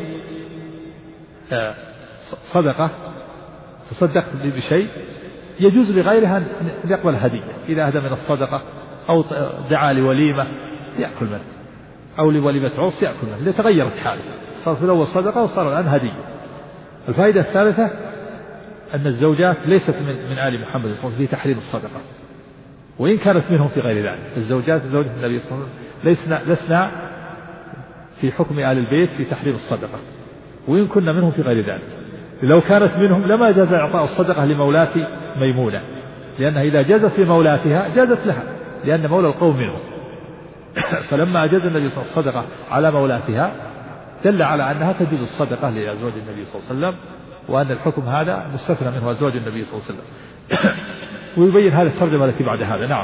صدقة تصدقت بشيء يجوز لغيرها أن يقبل هدية، إذا أهدى من الصدقة أو دعا لوليمة يأكل منه أو لوليمة عرس يأكل منه، لتغيرت حاله، صار في الأول صدقة وصار الآن هدية. الفائدة الثالثة أن الزوجات ليست من آل محمد صلى الله عليه وسلم في تحريم الصدقة، وإن كانت منهم في غير ذلك. الزوجات زوجة النبي صلى الله عليه وسلم لسنا في حكم آل البيت في تحريم الصدقة، وإن كنا منهم في غير ذلك. لو كانت منهم لما جاز إعطاء الصدقة لمولات ميمونة، لأنها إذا جازت لمولاتها جازت لها، لأن مولى القوم منهم. فلما أجاز النبي صلى الله عليه وسلم الصدقة على مولاتها دل على أنها تجوز الصدقة لأزواج النبي صلى الله عليه وسلم، وأن الحكم هذا مستثنى منه أزواج النبي صلى الله عليه وسلم. ويبين هذه الترجمة التي بعد هذا. نعم.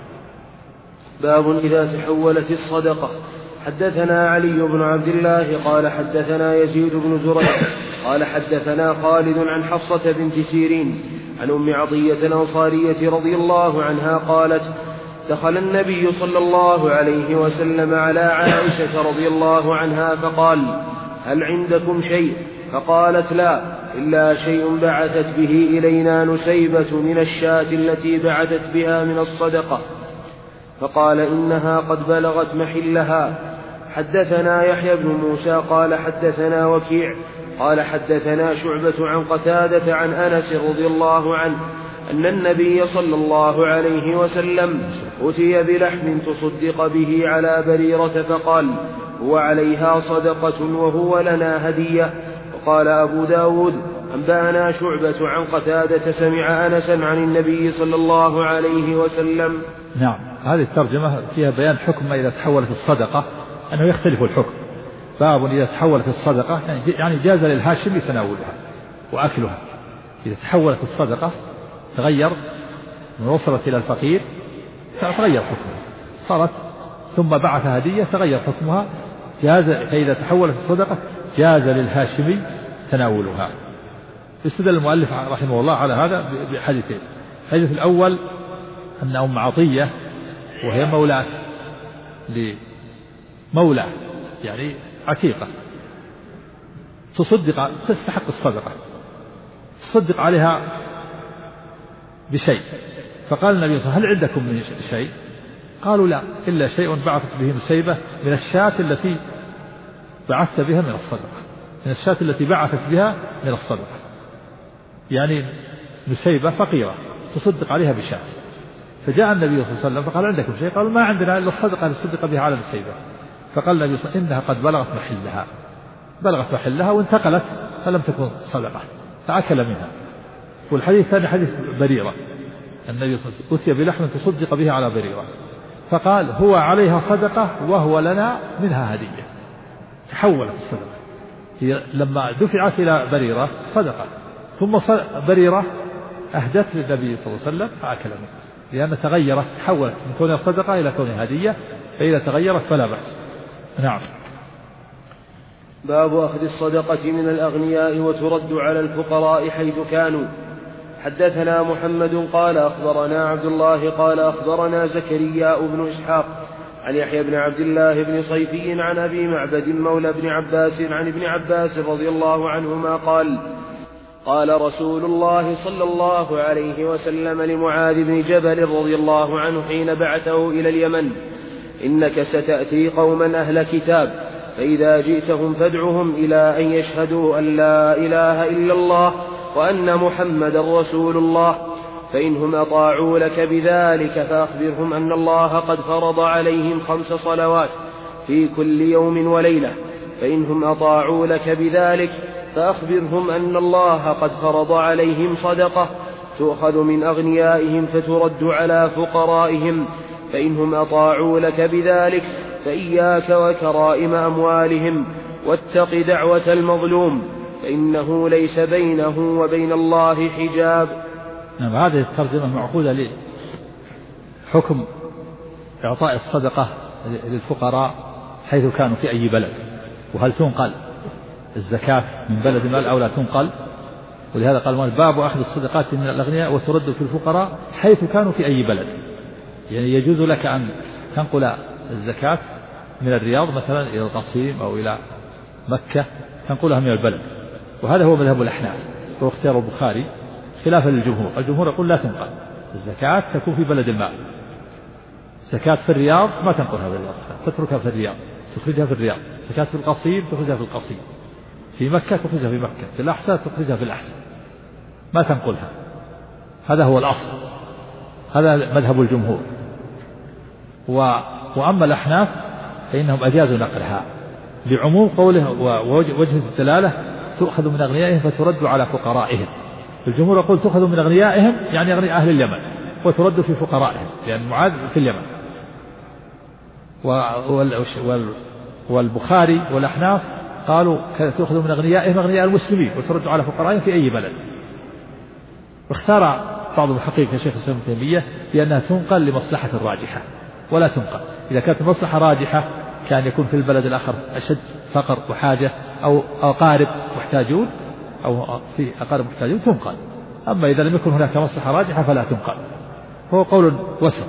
باب إذا تحولت الصدقة. حدثنا علي بن عبد الله قال حدثنا يزيد بن زريع قال حدثنا خالد عن حفصة بنت سيرين عن أم عطية الأنصارية رضي الله عنها قالت دخل النبي صلى الله عليه وسلم على عائشة رضي الله عنها فقال هل عندكم شيء؟ فقالت لا إلا شيء بعثت به إلينا نسيبة من الشاة التي بعثت بها من الصدقة. فقال إنها قد بلغت محلها. حدثنا يحيى بن موسى قال حدثنا وكيع قال حدثنا شعبة عن قتادة عن أنس رضي الله عنه أن النبي صلى الله عليه وسلم أتي بلحم تصدق به على بريرة فقال هو عليها صدقة وهو لنا هدية. وقال أبو داود أنبأنا شعبة عن قتادة سمع أنسا عن النبي صلى الله عليه وسلم. نعم. هذه الترجمة فيها بيان حكم ما إذا تحولت الصدقة أنه يختلف الحكم. باب إذا تحولت الصدقة يعني جاز للهاشم تناولها وأكلها. إذا تحولت الصدقة تغير من وصلت إلى الفقير فتغير حكمها صارت ثم بعث هدية تغير حكمها جاز. فإذا تحولت الصدقة جاز للهاشمي تناولها. استدل المؤلف رحمه الله على هذا بحديثين. الحديث الأول أن أم عطية وهي مولاة لمولى يعني عتيقة تصدق تستحق الصدقة تصدق عليها بشيء. فقال النبي صلى الله عليه وسلم هل عندكم من شيء؟ قالوا لا إلا شيء بعثت به نسيبة من الشاة التي بعثت بها من الصدقة من الشاة التي بعثت بها من الصدقة. يعني نسيبة فقيرة تصدق عليها بشاة، فجاء النبي صلى الله عليه وسلم فقال عندكم شيء؟ قالوا ما عندنا إلا الصدقة نصدق بها على نسيبة. فقال النبي صلى الله عليه وسلم إنها قد بلغت محلها وانتقلت فلم تكن صدقة فأكل منها. والحديث الثاني حديث بريرة، النبي صلى الله عليه وسلم أتي بلحم تصدق به على بريرة فقال هو عليها صدقة وهو لنا منها هدية. تحولت الصدقة، هي لما دفعت إلى بريرة صدقة، ثم بريرة أهدت للنبي صلى الله عليه وسلم فأكل منها، لأن تغيرت تحولت من كونها صدقة إلى كونها هدية، فإذا تغيرت فلا بأس. نعم. باب أخذ الصدقة من الأغنياء وترد على الفقراء حيث كانوا. حدثنا محمد قال أخبرنا عبد الله قال أخبرنا زكريا بن إسحاق عن يحيى بن عبد الله بن صيفي عن أبي معبد مولى بن عباس عن ابن عباس رضي الله عنهما قال رسول الله صلى الله عليه وسلم لمعاذ بن جبل رضي الله عنه حين بعثه إلى اليمن: إنك ستأتي قوما أهل كتاب، فإذا جئتهم فادعهم إلى أن يشهدوا أن لا إله إلا الله وأن محمدا رسول الله، فإنهم أطاعوا لك بذلك فأخبرهم أن الله قد فرض عليهم 5 صلوات في كل يوم وليلة، فإنهم أطاعوا لك بذلك فأخبرهم أن الله قد فرض عليهم صدقة تؤخذ من أغنيائهم فترد على فقرائهم، فإنهم أطاعوا لك بذلك فإياك وكرائم أموالهم، واتق دعوة المظلوم فإنه ليس بينه وبين الله حجاب. نعم. هذه الترجمة معقودة لحكم إعطاء الصدقة للفقراء حيث كانوا في أي بلد، وهل تنقل الزكاة من بلد المال أو لا تنقل. ولهذا قال باب أخذ الصدقات من الأغنياء وترد في الفقراء حيث كانوا في أي بلد. يعني يجوز لك أن تنقل الزكاة من الرياض مثلا إلى القصيم أو إلى مكة، تنقلها من البلد، وهذا هو مذهب الأحناف هو اختيار البخاري خلافا للجمهور. الجمهور يقول لا تنقل الزكاة، تكون في بلد المال. زكاة في الرياض ما تنقلها في الرياض، تتركها في الرياض تخرجها في الرياض. زكاة في القصيم تخرجها في القصيم، في مكة تخرجها في مكة، في الأحساء تخرجها في الأحساء، ما تنقلها. هذا هو الأصل، هذا مذهب الجمهور. وأما الأحناف فإنهم أجازوا نقلها لعموم قوله ووجه الدلالة تؤخذ من أغنيائهم فترد على فقرائهم. الجمهور يقول تؤخذ من أغنيائهم يعني أغنياء أهل اليمن وترد في فقرائهم، لأن معاذ في اليمن. والبخاري والأحناف قالوا تؤخذ من أغنيائهم أغنياء المسلمين وترد على فقرائهم في أي بلد. واختار بعض المحققين كشيخ الإسلام ابن تيمية بأنها تنقل لمصلحة راجحة ولا تنقل. إذا كانت المصلحة راجحة كان يكون في البلد الآخر أشد فقر وحاجة أو أقارب محتاجون أو في أقارب محتاجون تنقل. أما إذا لم يكن هناك مصلحة راجحة فلا تنقل. هو قول وسط.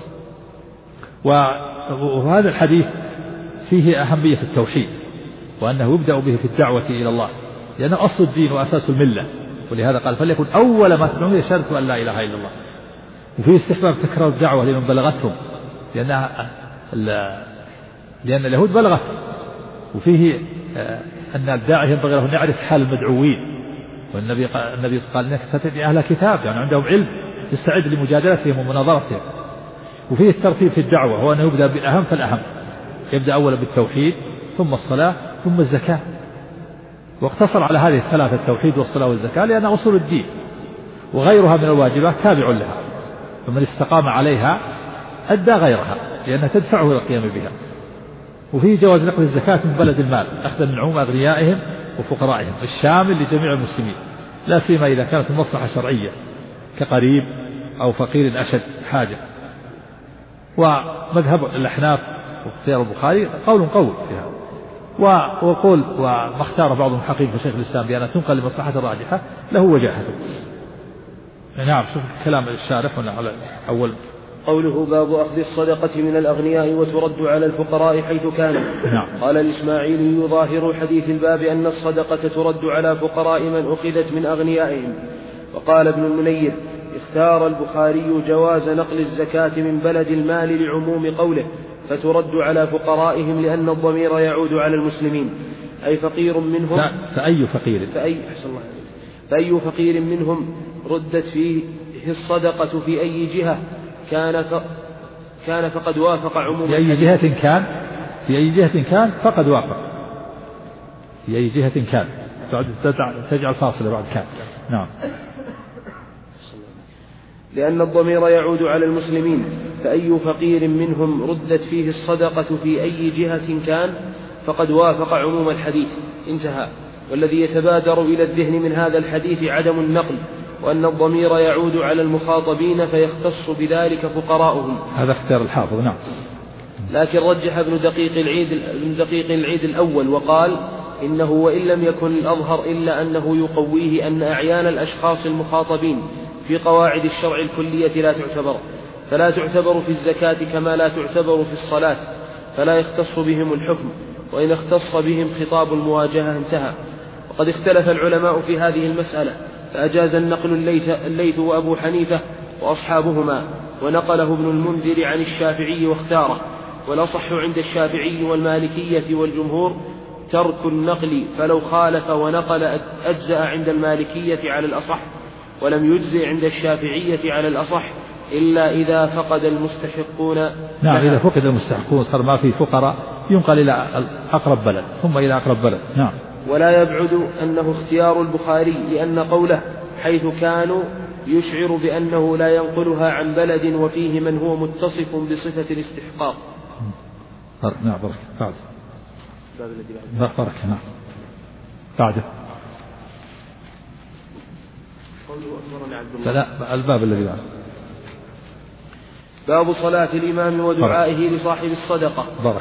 وهذا الحديث فيه أهمية في التوحيد، وأنه يبدأ به في الدعوة إلى الله، لأنه أصل الدين وأساس الملة. ولهذا قال فليكن أول ما تدعون إليه شهادة أن لا إله إلا الله. وفيه استحباب تكرار الدعوة لمن بلغتهم، لأن اليهود بلغتهم. وفيه أن الداعي ينبغي له أن يعرف حال المدعوين، والنبي قال إنك ستأتي أهل كتاب يعني عندهم علم تستعد لمجادلتهم ومناظرتهم. وفيه الترتيب في الدعوة، هو أنه يبدأ بالأهم فالأهم، يبدأ أولا بالتوحيد ثم الصلاة ثم الزكاة، واقتصر على هذه الثلاثة التوحيد والصلاة والزكاة لأن أصول الدين، وغيرها من الواجبات تابع لها، فمن استقام عليها أدى غيرها لأنها تدفعه إلى القيام بها. وفيه جواز نقل الزكاة من بلد المال أخذا من عموم أغنيائهم وفقرائهم الشامل لجميع المسلمين، لا سيما إذا كانت المصلحة شرعية كقريب أو فقير أشد حاجة. ومذهب الأحناف واختيار البخاري قول فيها. وقول وما اختار بعض المحققين في شيخ الإسلام بأنها تنقل لمصلحة راجحة له وجاهته. نعم. شوف كلام الشارح هنا على أول قوله باب أخذ الصدقة من الأغنياء وترد على الفقراء حيث كانوا. نعم. قال الإسماعيلي يظاهر حديث الباب أن الصدقة ترد على فقراء من أخذت من أغنيائهم. وقال ابن المنير اختار البخاري جواز نقل الزكاة من بلد المال لعموم قوله فترد على فقرائهم، لأن الضمير يعود على المسلمين أي فقير منهم. فأي فقير فأي فقير منهم ردت فيه الصدقة في أي جهة كان فقد وافق عموم في أي جهة كان في أي جهة كان فقد وافق في أي جهة كان تجعل فاصلة بعد كان. نعم. لأن الضمير يعود على المسلمين، فأي فقير منهم ردت فيه الصدقة في أي جهة كان فقد وافق عموم الحديث. انتهى. والذي يتبادر إلى الذهن من هذا الحديث عدم النقل، وأن الضمير يعود على المخاطبين فيختص بذلك فقراؤهم. هذا اختيار الحافظ. نعم. لكن رجح ابن دقيق العيد الأول وقال إنه وإن لم يكن الأظهر إلا أنه يقويه أن أعيان الأشخاص المخاطبين في قواعد الشرع الكلية فلا تعتبر في الزكاة كما لا تعتبر في الصلاة، فلا يختص بهم الحكم، وإن اختص بهم خطاب المواجهة انتهى. وقد اختلف العلماء في هذه المسألة، فأجاز النقل الليث وأبو حنيفة وأصحابهما، ونقله ابن المنذر عن الشافعي واختاره. والأصح عند الشافعي والمالكية والجمهور ترك النقل، فلو خالف ونقل أجزأ عند المالكية على الأصح، ولم يجزئ عند الشافعية على الأصح إلا إذا فقد المستحقون. نعم. إذا فقد المستحقون صار ما في فقراء ينقل إلى أقرب بلد ثم إلى أقرب بلد. نعم. ولا يبعد أنه اختيار البخاري، لأن قوله حيث كانوا يشعر بأنه لا ينقلها عن بلد وفيه من هو متصف بصفة الاستحقاق. نعم. بركة بعد بركة. نعم. بعده فلا الباب الذي بعده باب صلاة الإمام ودعائه لصاحب الصدقة. بركة.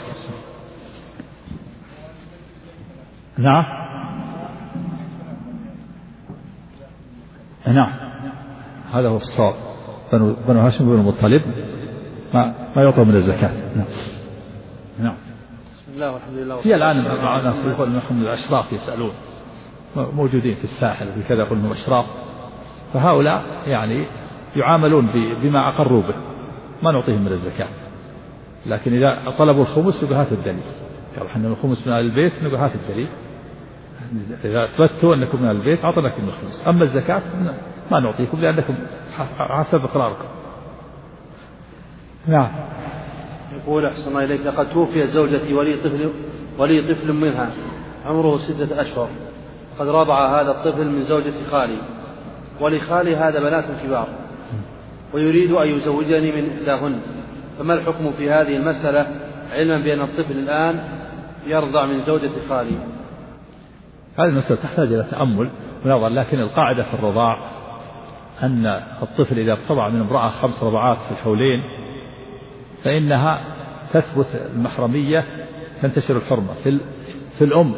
نعم. نعم. هذا هو الصواب. بنو هاشم بن المطلب ما يعطوا من الزكاة. نعم. نعم. بسم الله والحمد لله. في الآن مع ناس يقول أنهم الأشراف يسألون، موجودين في الساحل في كذا يقول أنهم أشراف، فهؤلاء يعني يعاملون بما أقروا به، ما نعطيهم من الزكاة. لكن إذا طلبوا الخمس نقول هات الدليل، قالوا حنا الخمس من أهل البيت نقول هات الدليل، إذا أثبتوا أنكم من أهل البيت أعطناكم من الخمس، أما الزكاة ما نعطيكم لأنكم حسب إقراركم. نعم. يقول أحسن إليك لقد توفي زوجتي ولي طفل منها عمره 6 أشهر، قد رضع هذا الطفل من زوجة خالي، ولخالي هذا بنات كبار، ويريد أن يزوجني من إحداهن، فما الحكم في هذه المسألة علما بأن الطفل الآن يرضع من زوجة خالي؟ هذه المسألة تحتاج إلى تأمل ونظر، لكن القاعدة في الرضاع أن الطفل إذا ارتضع من امرأة 5 رضعات في الحولين فإنها تثبت المحرمية، تنتشر الحرمة في الأم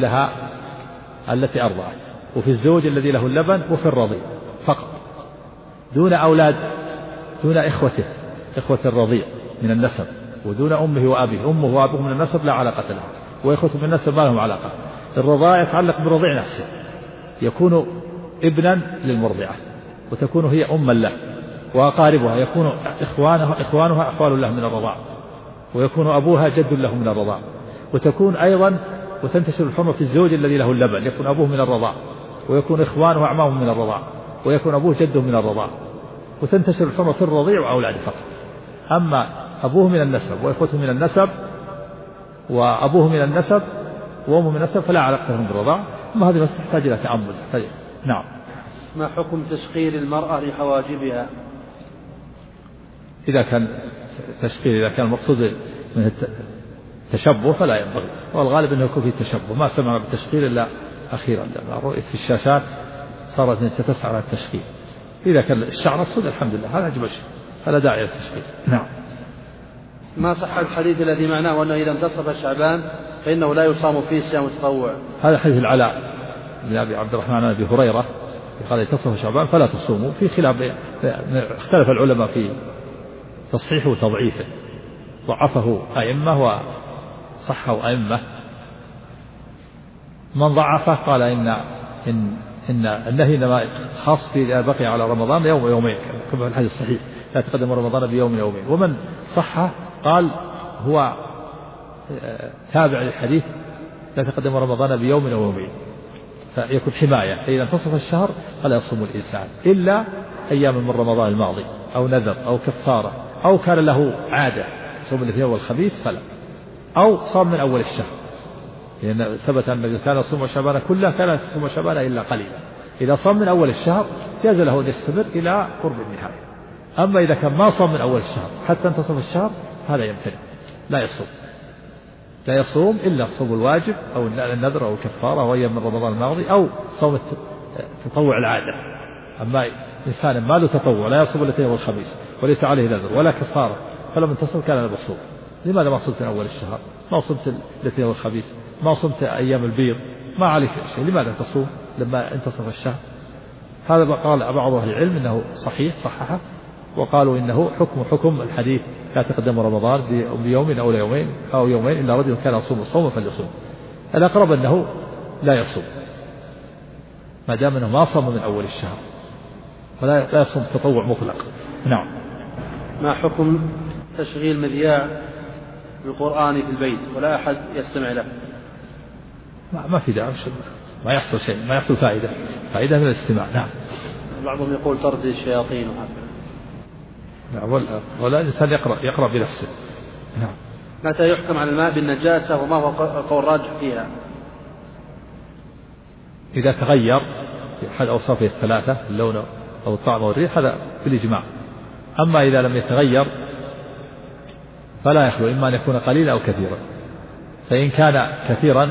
التي أرضعت، وفي الزوج الذي له اللبن، وفي الرضيع فقط، دون أولاد، دون إخوة الرضيع من النسب، ودون أمه وأبيه. أمه وأبوه من النسب لا علاقة لها، وإخوة من النسب ما لهم علاقة. الرضاع يتعلق بالرضيع نفسه، يكون ابنا للمرضعة، وتكون هي أما له، وأقاربها يكون إخوانها أخوال له من الرضاع، ويكون أبوها جد له من الرضاع، وتكون أيضا وتنتشر الحرمة في الزوج الذي له اللبن، يكون أبوه من الرضاع، ويكون إخوانه أعمامه من الرضاع، ويكون أبوه جده من الرضاع، وتنتشر الحرمة في الرضيع وأولاده فقط. أما أبوه من النسب وإخوته من النسب وأبوه من النسب وأمه من النسب فلا علاقة لهم بالرضاع. أما هذه تحتاج إلى تأمل. نعم. ما حكم تشقير المرأة لحواجبها؟ إذا كان تشقير، إذا كان المقصود من التشبه فلا ينبغي، والغالب أنه يكون في تشبه. ما سمعنا بالتشقير إلا أخيرا، رؤية في الشاشات صارت ستسعى على التشقير. إذا كان الشعر أسود الحمد لله، هذا أجمل شيء، فلا داعي للتشقير. نعم. ما صح الحديث الذي معناه أنه إذا انتصف شعبان فإنه لا يصام فيه صيام التطوع؟ هذا حديث العلاء بن أبي عبد الرحمن عن أبي هريرة قال انتصف شعبان فلا تصوموا. في خلاف، اختلف العلماء في تصحيحه وتضعيفه، ضعفه أئمة وصحه أئمة. من ضعفه قال إن النهي إنما خاص في إذا بقي على رمضان يوم ويومين كما في الحديث الصحيح، لا تقدم رمضان بيوم يومين. ومن صحه قال هو تابع للحديث لا تقدم رمضان بيوم أو يومين، فيكون حماية. فإذا انتصف الشهر فلا يصوم الإنسان إلا أيام من رمضان الماضي أو نذر أو كفارة أو كان له عادة صوم الاثنين والخميس فلا، أو صام من أول الشهر، لأن ثبت أن إذا كان يصوم شعبان كله كان يصوم شعبان إلا قليلا. إذا صام من أول الشهر جاز له أن يستمر إلى قرب النهاية. أما إذا كان ما صام من أول الشهر حتى انتصف الشهر هذا يمتنع، لا يصوم إلا صوم الواجب أو النذر أو الكفارة أو أيام من رمضان الماضي أو صوم التطوع العادة. أما إنسان ما له تطوع لا يصوم الاثنين والخميس وليس عليه نذر ولا كفارة فلم انتصف كان له بصوم. لماذا ما صمت من أول الشهر؟ ما صمت الاثنين والخميس، ما صمت أيام البيض، ما عليك شيء، لماذا تصوم لما انتصف الشهر؟ هذا قال بعض أهل العلم إنه صحيح صححه، وقالوا إنه حكم الحديث لا تقدم رمضان بيوم أو يومين أو يومين إلا رجل كان يصوم الصوم فليصوم. الأقرب أنه لا يصوم ما دام أنه ما صام من أول الشهر، ولا يصوم تطوع مطلق. نعم. ما حكم تشغيل مذياع القرآن في البيت ولا أحد يستمع له؟ ما في داعي، ما يحصل شيء، ما يحصل فائدة من الاستماع. نعم. بعضهم يقول ترد الشياطين وهكذا. نعم. ولا الإنسان يقرأ بنفسه. نعم. متى يحكم على الماء بالنجاسة وما هو القول الراجح فيها؟ إذا تغير أحد أوصافه الثلاثة اللون أو الطعم أو الريح هذا بالإجماع. أما إذا لم يتغير فلا يخلو إما أن يكون قليلا أو كثيرا. فإن كان كثيرا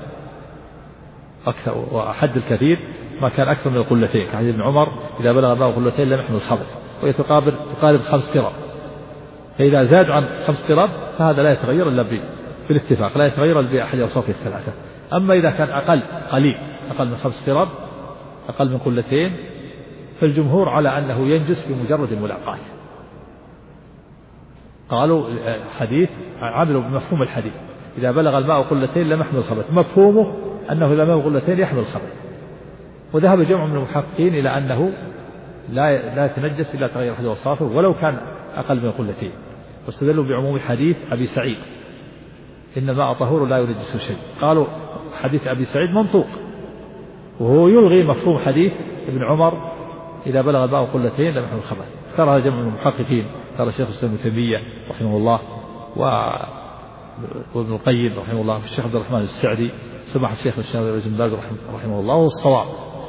أكثر، وأحد الكثير ما كان أكثر من القلتين كحديث ابن عمر إذا بلغ الماء قلتين لم يحمل الخبث، وهي تقارب 5 قراب. فإذا زاد عن 5 قراب فهذا لا يتغير إلا بالاتفاق، لا يتغير إلا بأحد أوصافه الثلاثة. أما إذا كان قليل أقل من 5 قراب أقل من قلتين فالجمهور على أنه ينجس بمجرد الملاقاة. قالوا حديث عملوا بمفهوم الحديث إذا بلغ الماء قلتين لم يحمل الخبث، مفهومه أنه إذا بلغ قلتين يحمل الخبث. وذهب جمع من المحققين إلى أنه لا يتنجس إلا تغير أحد أوصافه ولو كان أقل من قلتين، واستدلوا بعموم حديث أبي سعيد إن الماء طهور لا ينجس شيء. قالوا حديث أبي سعيد منطوق وهو يلغي مفهوم حديث ابن عمر إذا بلغ الماء قلتين لم يحمل الخبث. اختار هذا جمع من المحققين، قال الشيخ الإسلام ابن تيمية رحمه الله وابن القيم رحمه الله والشيخ عبد الرحمن السعدي سماحة الشيخ الشافعي بن باز رحمه الله. والصواب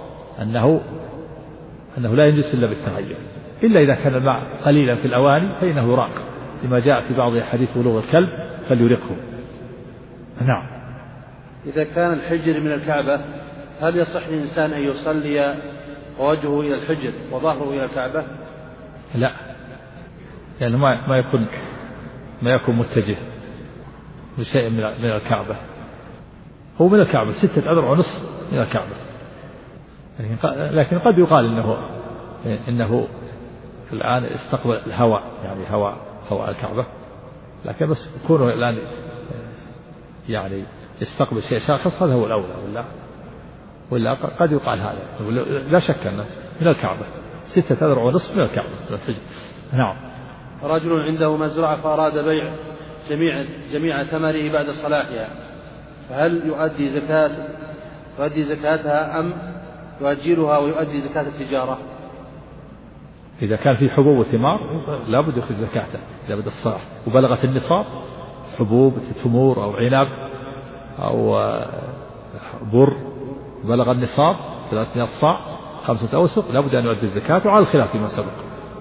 أنه لا ينجس إلا بالتغير، إلا إذا كان الماء قليلا في الأواني فإنه يراق لما جاء في بعض حديث بلوغ الكلب فليرقه. نعم. إذا كان الحجر من الكعبة هل يصح للإنسان أن يصلي ووجهه إلى الحجر وظهره إلى الكعبة؟ لا، يعني ما يكون متجه بشيء من الكعبة. هو من الكعبة 6 أذرع ونصف من الكعبة، لكن قد يقال إنه الآن استقبل الهواء، يعني هواء الكعبة، لكن بس يكون الآن يعني يستقبل شيء شاخص هذا هو الأولى، ولا قد يقال هذا. لا شك أنه من الكعبة 6 أذرع ونصف من الكعبة من الحجر. نعم. رجل عنده مزرعة فأراد بيع جميع ثمره بعد صلاحها، فهل يؤدي زكاتها أم يؤجلها ويؤدي زكاة التجارة؟ إذا كان في حبوب وثمار لا بد يأخذ زكاته إذا بدأ الصلاح وبلغت النصاب، حبوب تمور أو عنب أو بر بلغ النصاب 300 صاع 5 أوسق لا بد أن يؤدي الزكاة، وعلى الخلاف فيما سبق.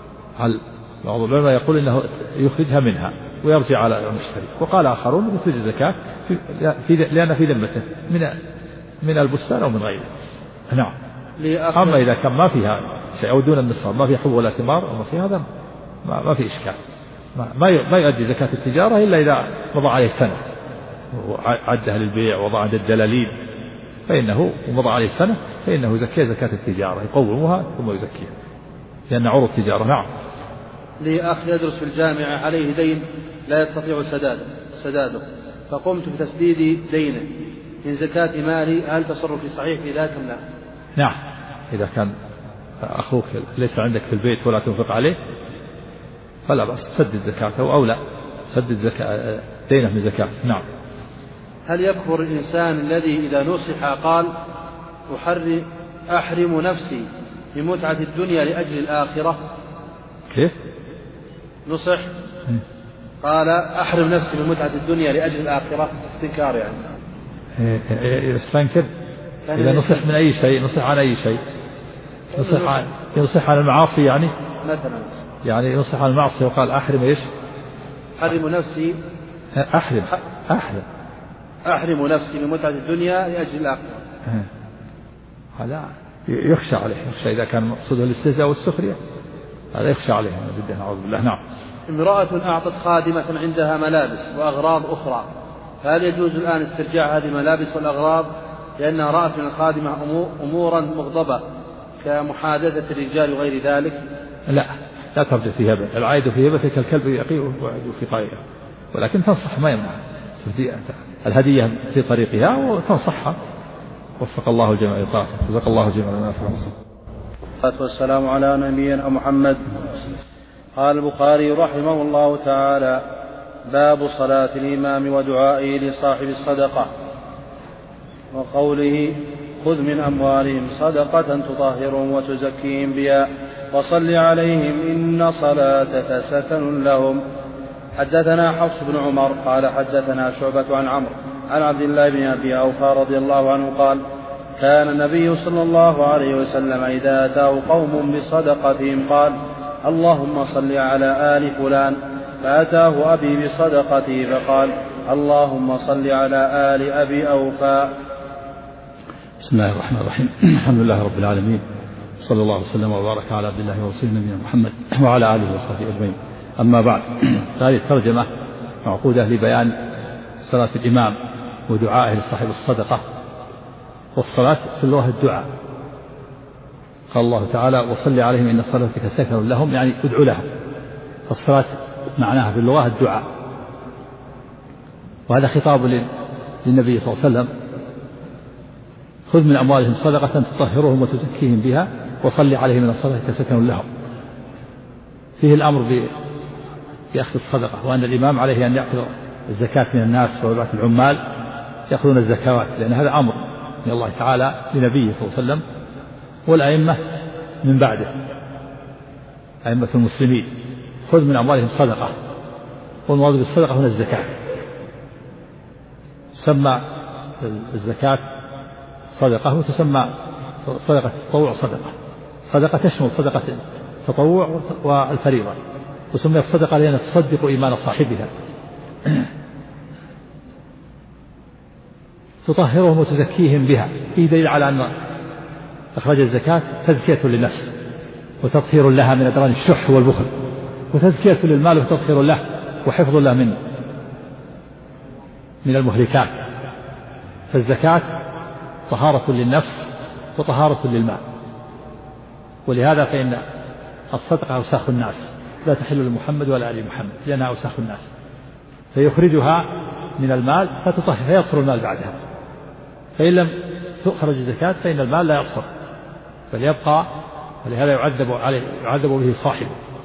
بعض العلماء يقول إنه يخرجها منها ويرجع على المشتري، وقال آخرون يخرج الزكاة لأن في ذمته من البستان أو من غيره. نعم. أما إذا كان ما فيها شيء أو دون النصاب ما في حبوب ولا ثمار أو ما في هذا ما في إشكال، ما يؤدي زكاة التجارة إلا إذا مضى عليه سنة وعدها للبيع ووضع عند الدلالين فإنه ومضى عليه سنة فإنه يزكي زكاة التجارة، يقومها ثم يزكيها لأن عروض التجارة. نعم. لأخ يدرس في الجامعة عليه دين لا يستطيع سداده فقمت بتسديد دينه من زكاة مالي، هل تصرفي صحيح في ذلك أم لا؟ نعم. إذا كان أخوك ليس عندك في البيت ولا تنفق عليه فلا بأس تسدد زكاته أو لا تسدد دينه من زكاة. نعم. هل يكفر الإنسان الذي إذا نصح قال أحرم نفسي بمتعة الدنيا لأجل الآخرة. كيف؟ نصح قال أحرم نفسي بمتعة الدنيا لأجل الآخرة، استنكار يعني. يستنكر إذا نصح من أي شيء، نصح عن أي شيء، نصح عن المعاصي يعني مثلا، يعني نصح عن المعصية وقال أحرم إيش؟ أحرم نفسي أحرم نفسي بمتعة الدنيا لأجل الآخرة. هذا يخشى عليه، يخشى إذا كان مقصوده الاستهزاء والسخرية، هذا يخشى عليه جدا، نعوذ بالله. نعم. امرأة أعطت خادمة عندها ملابس وأغراض أخرى، فهل يجوز الآن استرجاع هذه الملابس والأغراض لأنها رأت من الخادمة أمورا مغضبة كمحادثة الرجال وغير ذلك؟ لا ترجع في هبة، العائد في هبة كالكلب يقيء ويعد في قائه، ولكن تنصح ما يمنع الهدية في طريقها وتنصحها. وفق الله الجميع لطاعته، جزاك الله الجميع لنا في الصلاة والسلام على نبينا محمد. قال البخاري رحمه الله تعالى: باب صلاة الإمام ودعائه لصاحب الصدقة، وقوله: خذ من أموالهم صدقة تطهرهم وتزكيهم بها وصل عليهم إن صلاتك سكن لهم. حدثنا حفص بن عمر قال حدثنا شعبة عن عمرو عن عبد الله بن أبي أوفى رضي الله عنه قال: كان النبي صلى الله عليه وسلم إذا أتاه قوم بصدقتهم قال: اللهم صل على آل فلان، فأتاه أبي بصدقته فقال: اللهم صل على آل أبي أوفى. بسم الله الرحمن الرحيم. الحمد لله رب العالمين، صلى الله وسلم وبارك على عبد الله ورسوله نبينا محمد وعلى آله وصحبه أجمعين. أما بعد، هذه الترجمة معقودة لبيان صلاة الإمام ودعائه لصاحب الصدقة. والصلاة في اللغة الدعاء، قال الله تعالى: وصل عليهم إن صلاتك سكن لهم، يعني ادعو لهم. فالصلاة معناها في اللغة الدعاء، وهذا خطاب للنبي صلى الله عليه وسلم: خذ من أموالهم صدقة تطهرهم وتزكيهم بها وصل عليهم إن صلاتك سكن لهم. فيه الأمر بأخذ الصدقة، وأن الإمام عليه أن يأخذ الزكاة من الناس، وولاة العمال يأخذون الزكوات، لأن هذا أمر من الله تعالى لنبيه صلى الله عليه وسلم والأئمة من بعده، أئمة المسلمين. خذ من أموالهم صدقة، والمراد بالصدقة هنا الزكاة. تسمى الزكاة صدقة، وتسمى صدقة التطوع صدقة تشمل صدقة التطوع والفريضة، وسميت صدقة لأنها تصدق إيمان صاحبها. تطهرهم وتزكيهم بها، فيه دليل على أن إخراج الزكاة تزكية للنفس وتطهير لها من أدران الشح والبخل، وتزكية للمال وتطهير له وحفظ له من المهلكات. فالزكاة طهارة للنفس وطهارة للمال، ولهذا فإن الصدقة أوساخ الناس، لا تحل لمحمد ولا آل محمد، لأنها أوساخ الناس، فيخرجها من المال فتطهر فيطهر المال بعدها. فإن لم تخرج الزكاة فإن المال لا يطهر بل يبقى، ولهذا يعذب به صاحبه.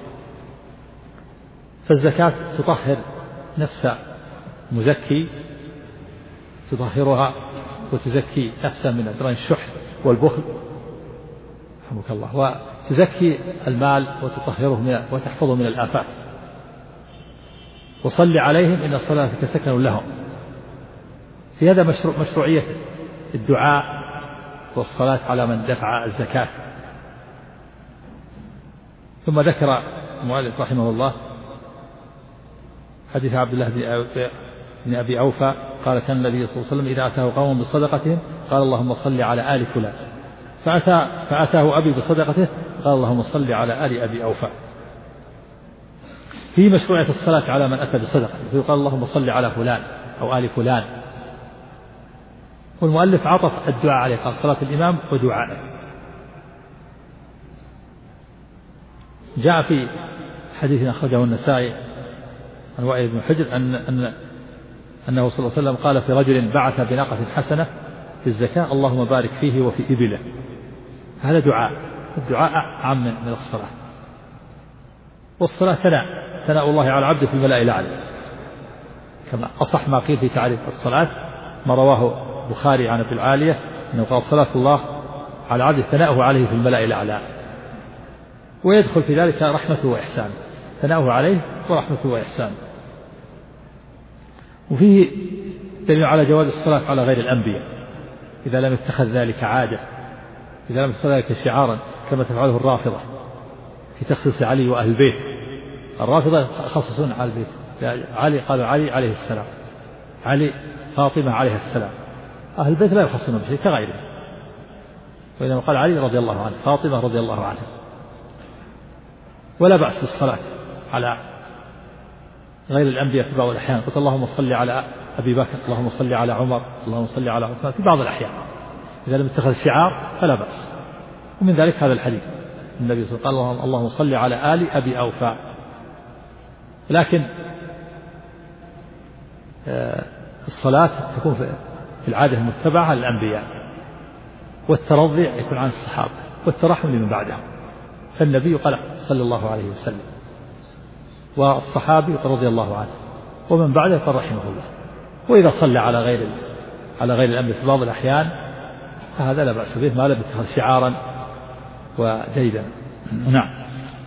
فالزكاة تطهر نفس مزكي، تطهرها وتزكي نفسا من أدران الشح والبخل، رحمك الله، وتزكي المال وتطهره وتحفظه من الآفات. وصل عليهم إن صلاتك سكن لهم. في هذا مشروعية الدعاء والصلاة على من دفع الزكاة. ثم ذكر المؤلف رحمه الله حديث عبد الله بن أبي أوفى قال: كان النبي صلى الله عليه وسلم إذا أتاه قوم بصدقتهم قال: اللهم صل على آل فلان، فأتاه أبي بصدقته قال: اللهم صل على آل أبي أوفى. في مشروعية الصلاة على من أتى بصدقته، فيقال: اللهم صل على فلان أو آل فلان. والمؤلف عطف الدعاء عليه، قال: صلاة الإمام ودعائه. جاء في حديث أخرجه النسائي عن وائل بن حجر أنه صلى الله عليه وسلم قال في رجل بعث بناقة حسنة في الزكاة: اللهم بارك فيه وفي إبله. هذا دعاء، الدعاء أعم من الصلاة. والصلاة ثناء الله على العبد في الملأ الأعلى، كما أصح ما قيل في تعريف الصلاة ما رواه البخاري عن أبي العالية أنه قال صلاة الله على عبده ثناؤه عليه في الملأ الأعلى، ويدخل في ذلك رحمته وإحسانه، ثناؤه عليه ورحمته وإحسانه. وفيه دليل على جواز الصلاة على غير الأنبياء إذا لم يتخذ ذلك عادة، إذا لم يتخذ ذلك شعارا كما تفعله الرافضة في تخصيص علي وأهل البيت. الرافضة يخصصون على البيت، علي قالوا علي عليه السلام، علي فاطمة عليه السلام، أهل البيت لا يخصصون بشيء كغيره. وإنما قال علي رضي الله عنه، فاطمة رضي الله عنها. ولا بأس بالصلاة على غير الأنبياء في بعض الأحيان، قلت اللهم صل على أبي بكر، اللهم صل على عمر، اللهم صل على عثمان، في بعض الأحيان إذا لم يتخذ شعار فلا بأس. ومن ذلك هذا الحديث النبي صلى الله عليه وسلم قال اللهم صل على آل أبي أوفى. لكن الصلاة تكون في العادة المتبعة للأنبياء، والترضي يكون عن الصحابة، والترحم لمن بعدهم. فالنبي قال صلى الله عليه وسلم، والصحابي رضي الله عنه، ومن بعده قال رحمه الله. وإذا صلى على غير الأنبياء في بعض الأحيان فهذا لا بأس به ما لم يتخذ شعارا وجيدا. نعم.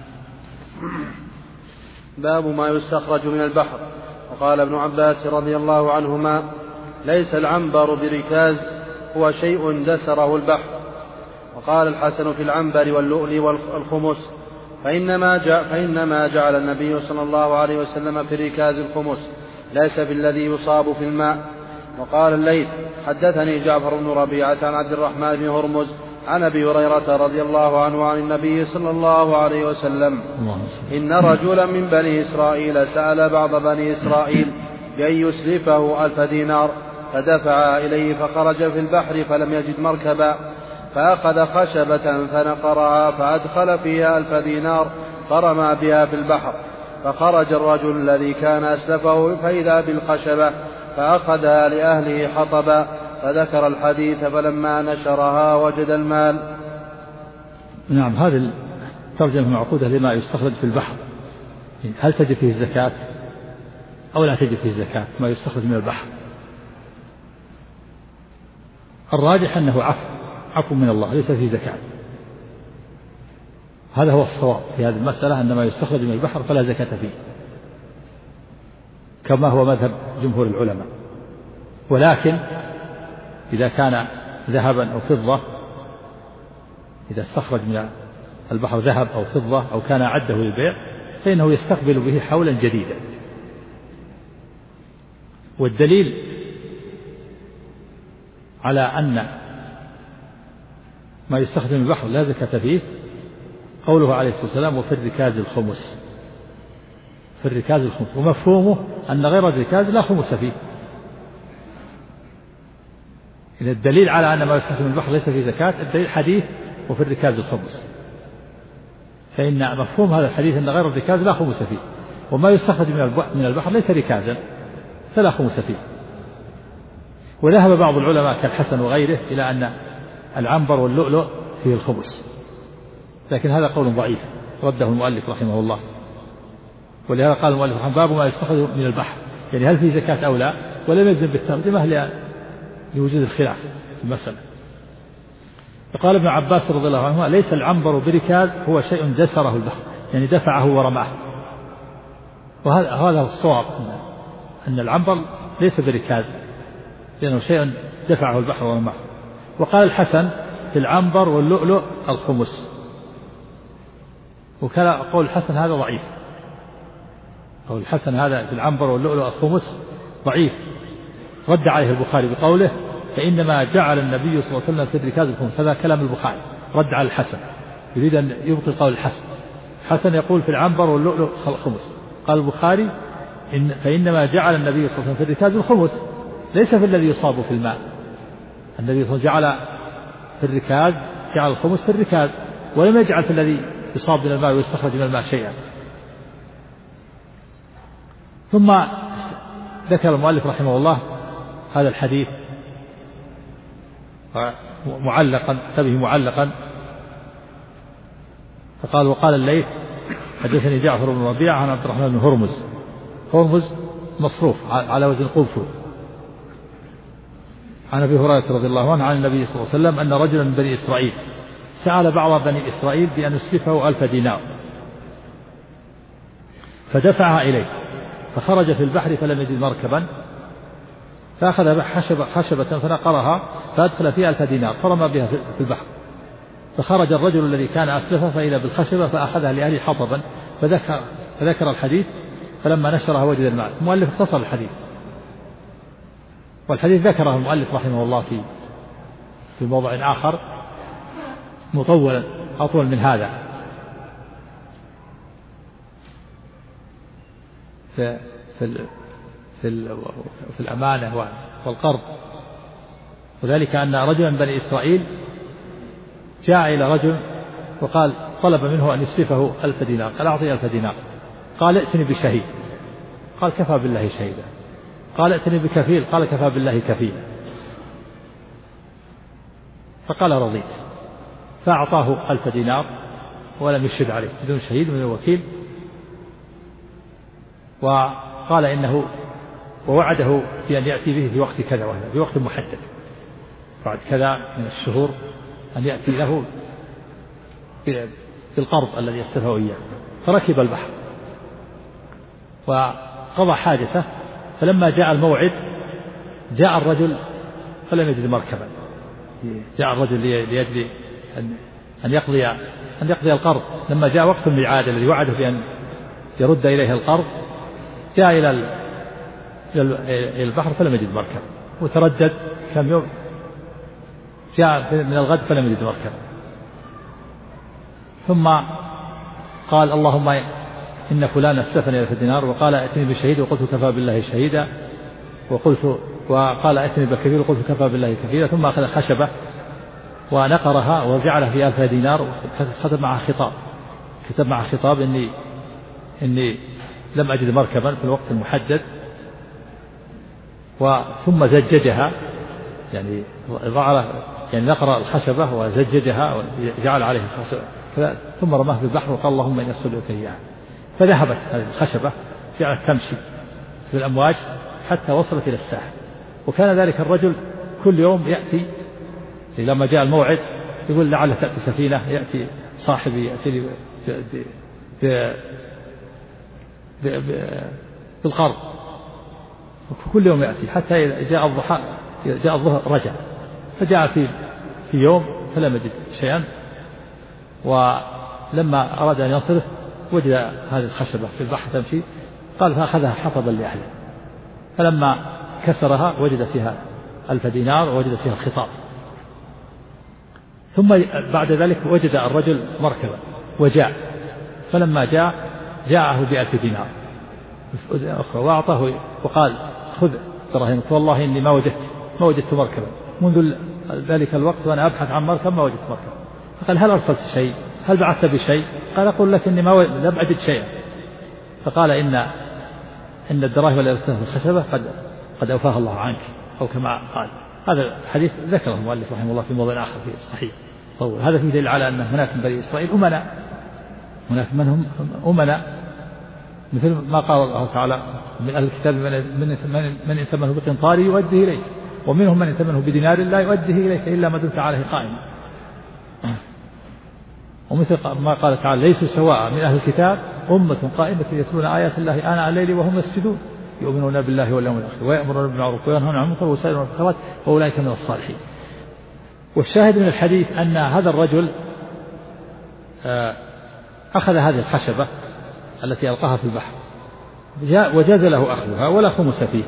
باب ما يستخرج من البحر. وقال ابن عباس رضي الله عنهما: ليس العنبر بركاز، هو شيء دسره البحر. وقال الحسن في العنبر واللؤلؤ والخمس، فإنما جعل النبي صلى الله عليه وسلم في الركاز الخمس، ليس بالذي يصاب في الماء. وقال الليث: حدثني جعفر بن ربيعة عن عبد الرحمن بن هرمز عن أبي هريرة رضي الله عنه عن النبي صلى الله عليه وسلم: إن رجلا من بني إسرائيل سأل بعض بني إسرائيل بأن يسلفه 1000 دينار، فدفع إليه فخرج في البحر فلم يجد مركبا، فأخذ خشبة فنقرها فأدخل فيها 1000 دينار فرمى بها في البحر، فخرج الرجل الذي كان أسلفه فإذا بالخشبة فأخذها لأهله حطبا، فذكر الحديث فلما نشرها وجد المال. نعم. هذه الترجمة معقودة لما يستخرج في البحر، هل تجب فيه الزكاة أو لا تجب فيه الزكاة ما يستخرج من البحر؟ الراجح أنه عفو من الله، ليس فيه زكاة. هذا هو الصواب في هذه المسألة، أن ما يستخرج من البحر فلا زكاة فيه، كما هو مذهب جمهور العلماء. ولكن إذا كان ذهبا أو فضة، إذا استخرج من البحر ذهب أو فضة أو كان أعده للبيع، فإنه يستقبل به حولا جديدا. والدليل على أن ما يستخرج من البحر لا زكاة فيه قوله عليه الصلاة والسلام: وفي الركاز الخمس. في الركاز الخمس، ومفهومه أن غير الركاز لا خمس فيه. إذا الدليل على أن ما يستخرج من البحر ليس فيه زكاة، الدليل حديث وفي الركاز الخمس، فإن مفهوم هذا الحديث أن غير الركاز لا خمس فيه، وما يستخرج من البحر ليس ركازا فلا خمس فيه. وذهب بعض العلماء كالحسن وغيره إلى أن العنبر واللؤلؤ فيه الخمس، لكن هذا قول ضعيف رده المؤلف رحمه الله. ولهذا قال المؤلف رحمه الله: باب ما يستخرج من البحر، يعني هل فيه زكاة أو لا، ولم يلزم بالترجمة لوجود الخلاف في المسألة. فقال ابن عباس رضي الله عنهما: ليس العنبر بركاز، هو شيء دسره البحر، يعني دفعه ورماه. وهذا الصواب، أن العنبر ليس بركاز، لأنه شيء دفعه البحر ورماه. وقال الحسن: في العنبر واللؤلؤ الخمس. وكان قول الحسن هذا ضعيف، قول الحسن هذا في العنبر واللؤلؤ الخمس ضعيف، رد عليه البخاري بقوله: فإنما جعل النبي صلى الله عليه وسلم في الركاز الخمس. هذا كلام البخاري، رد على الحسن، يريد أن يبطل قول الحسن. الحسن يقول في العنبر واللؤلؤ الخمس، قال البخاري: فإنما جعل النبي صلى الله عليه وسلم في الركاز الخمس، ليس في الذي يصاب في الماء. النبي صلى الله عليه وسلم جعل في الركاز، جعل الخمس في الركاز، ولم يجعل في الذي يصاب من الماء ويستخرج من الماء شيئا. ثم ذكر المؤلف رحمه الله هذا الحديث معلقا، تبه معلقا، فقال: وقال الليث: حدثني جعفر بن ربيعة عن عبد الرحمن بن هرمز. هرمز مصروف على وزن قنفذ، عن أبي هريرة رضي الله عنه عن النبي صلى الله عليه وسلم أن رجلا من بني إسرائيل سأل بعض بني إسرائيل بأن يسلفه 1000 دينار فدفعها إليه، فخرج في البحر فلم يجد مركبا، فأخذ خشبة فنقرها فأدخل فيها 1000 دينار فرمى بها في البحر، فخرج الرجل الذي كان أسلفه فإذا بالخشبة فأخذها لأهله حطبا، فذكر الحديث، فلما نشرها وجد المال. المؤلف اختصر الحديث، والحديث ذكره المؤلف رحمه الله في موضع آخر مطولا أطول من هذا في الأمانة والقرض، وذلك أن رجلا من بني إسرائيل جاء إلى رجل وقال طلب منه أن يسلفه 1000 دينار، قال أعطي 1000 دينار، قال ائتني بشهيد، قال كفى بالله شهيدا، قال ائتني بكفيل، قال كفى بالله كفيلا، فقال رضيت، فأعطاه 1000 دينار ولم يشهد عليه بدون شهيد من الوكيل، وقال إنه ووعده بأن يأتي به في وقت كذا وهذا، في وقت محدد بعد كذا من الشهور أن يأتي له بالقرض الذي يستلفه إياه. فركب البحر وقضى حاجته، فلما جاء الموعد جاء الرجل فلم يجد مركبا، جاء الرجل ليجري أن يقضي القرض، لما جاء وقت الميعاد الذي وعده بأن يرد إليه القرض جاء إلى البحر فلم يجد مركب، وتردد كم يوم، جاء من الغد فلم يجد مركب، ثم قال اللهم إن فلان استفني 1000 دينار، وقال ائتني بشهيد، وقلت كفى بالله شهيدا، وقال ائتني بكفيل، وقلت كفى بالله كفيلا، ثم أخذ خشبة ونقرها وجعلها في 1000 دينار، وكتب معها خطاب إني لم أجد مركبا في الوقت المحدد، ثم زججها، يعني نقر الخشبة وزججها وجعل عليها ثم رماها في البحر وقال اللهم إني أسألك إياها، فذهبت هذه الخشبة جعلت تمشي في الأمواج حتى وصلت إلى الساحل. وكان ذلك الرجل كل يوم يأتي لما جاء الموعد يقول لعل تأتي سفينة، يأتي صاحبي يأتي بالقرض، كل يوم يأتي حتى جاء الظهر رجع، فجاء في يوم فلم يجد شيئا، ولما أراد أن ينصرف وجد هذه الخشبة في البحر تمشي، قال فأخذها حطبا لأهله، فلما كسرها وجد فيها 1000 دينار ووجد فيها الخطاب. ثم بعد ذلك وجد الرجل مركبا وجاء، فلما جاءه ب1000 دينار أخرى وأعطاه وقال خذ دراهمك، والله إني ما وجدت مركبا منذ ذلك الوقت وأنا أبحث عن مركب ما وجدت مركب. فقال هل أرسلت شيء؟ هل بعثت بشيء؟ قال أقول لك إني لم أجد شيئا. فقال إن الدراهم التي أرسلتها في الخشبة قد أوفاها الله عنك، أو كما قال. هذا الحديث ذكره المؤلف رحمه الله في موضع آخر في الصحيح طول. هذا فيه دليل على أن هناك من بني إسرائيل أمناء، هناك منهم أمناء، مثل ما قال الله تعالى من أهل الكتاب من ائتمنه بقنطار يؤديه إليك، ومنهم من ائتمنه بدينار لا يؤديه إليك إلا ما دمت عليه قائما. ومثل ما قال تعالى ليسوا سواء من أهل الكتاب أمة قائمة يتلون آيات الله آناء الليل وهم يسجدون يؤمنون بالله واليوم الآخر ويأمرون بالمعروف وينهون عن المنكر ويسارعون في الخيرات وأولئك من الصالحين. والشاهد من الحديث أن هذا الرجل أخذ هذه الخشبة التي ألقاها في البحر وجاز له أخذها ولا خمس فيه،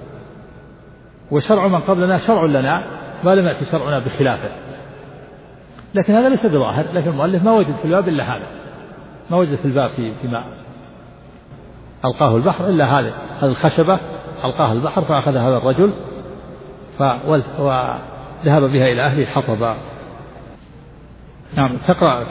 وشرع من قبلنا شرع لنا ما لم يأتي شرعنا بخلافه. لكن هذا ليس بظاهر، لكن المؤلف ما وجد في الباب إلا هذا، ما وجد في الباب فيما ألقاه البحر إلا هذه الخشبة ألقاها البحر فأخذها هذا الرجل وذهب بها إلى أهله حطبا. نعم تقرأ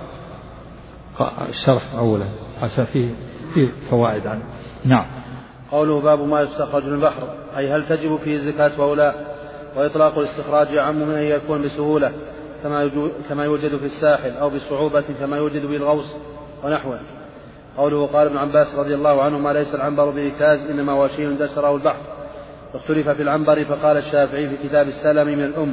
الشرح أولا عشان فيه فوائد عنه. نعم. قوله باب ما يستخرج من البحر، أي هل تجب فيه الزكاة أو لا؟ وإطلاق الاستخراج أعم من أن يكون بسهولة كما يوجد في الساحل، أو بصعوبة كما يوجد بالغوص ونحوه. قوله قال ابن عباس رضي الله عنهما ليس العنبر بركاز إنما هو شيء دسره البحر. اختلف في العنبر فقال الشافعي في كتاب السلم من الأم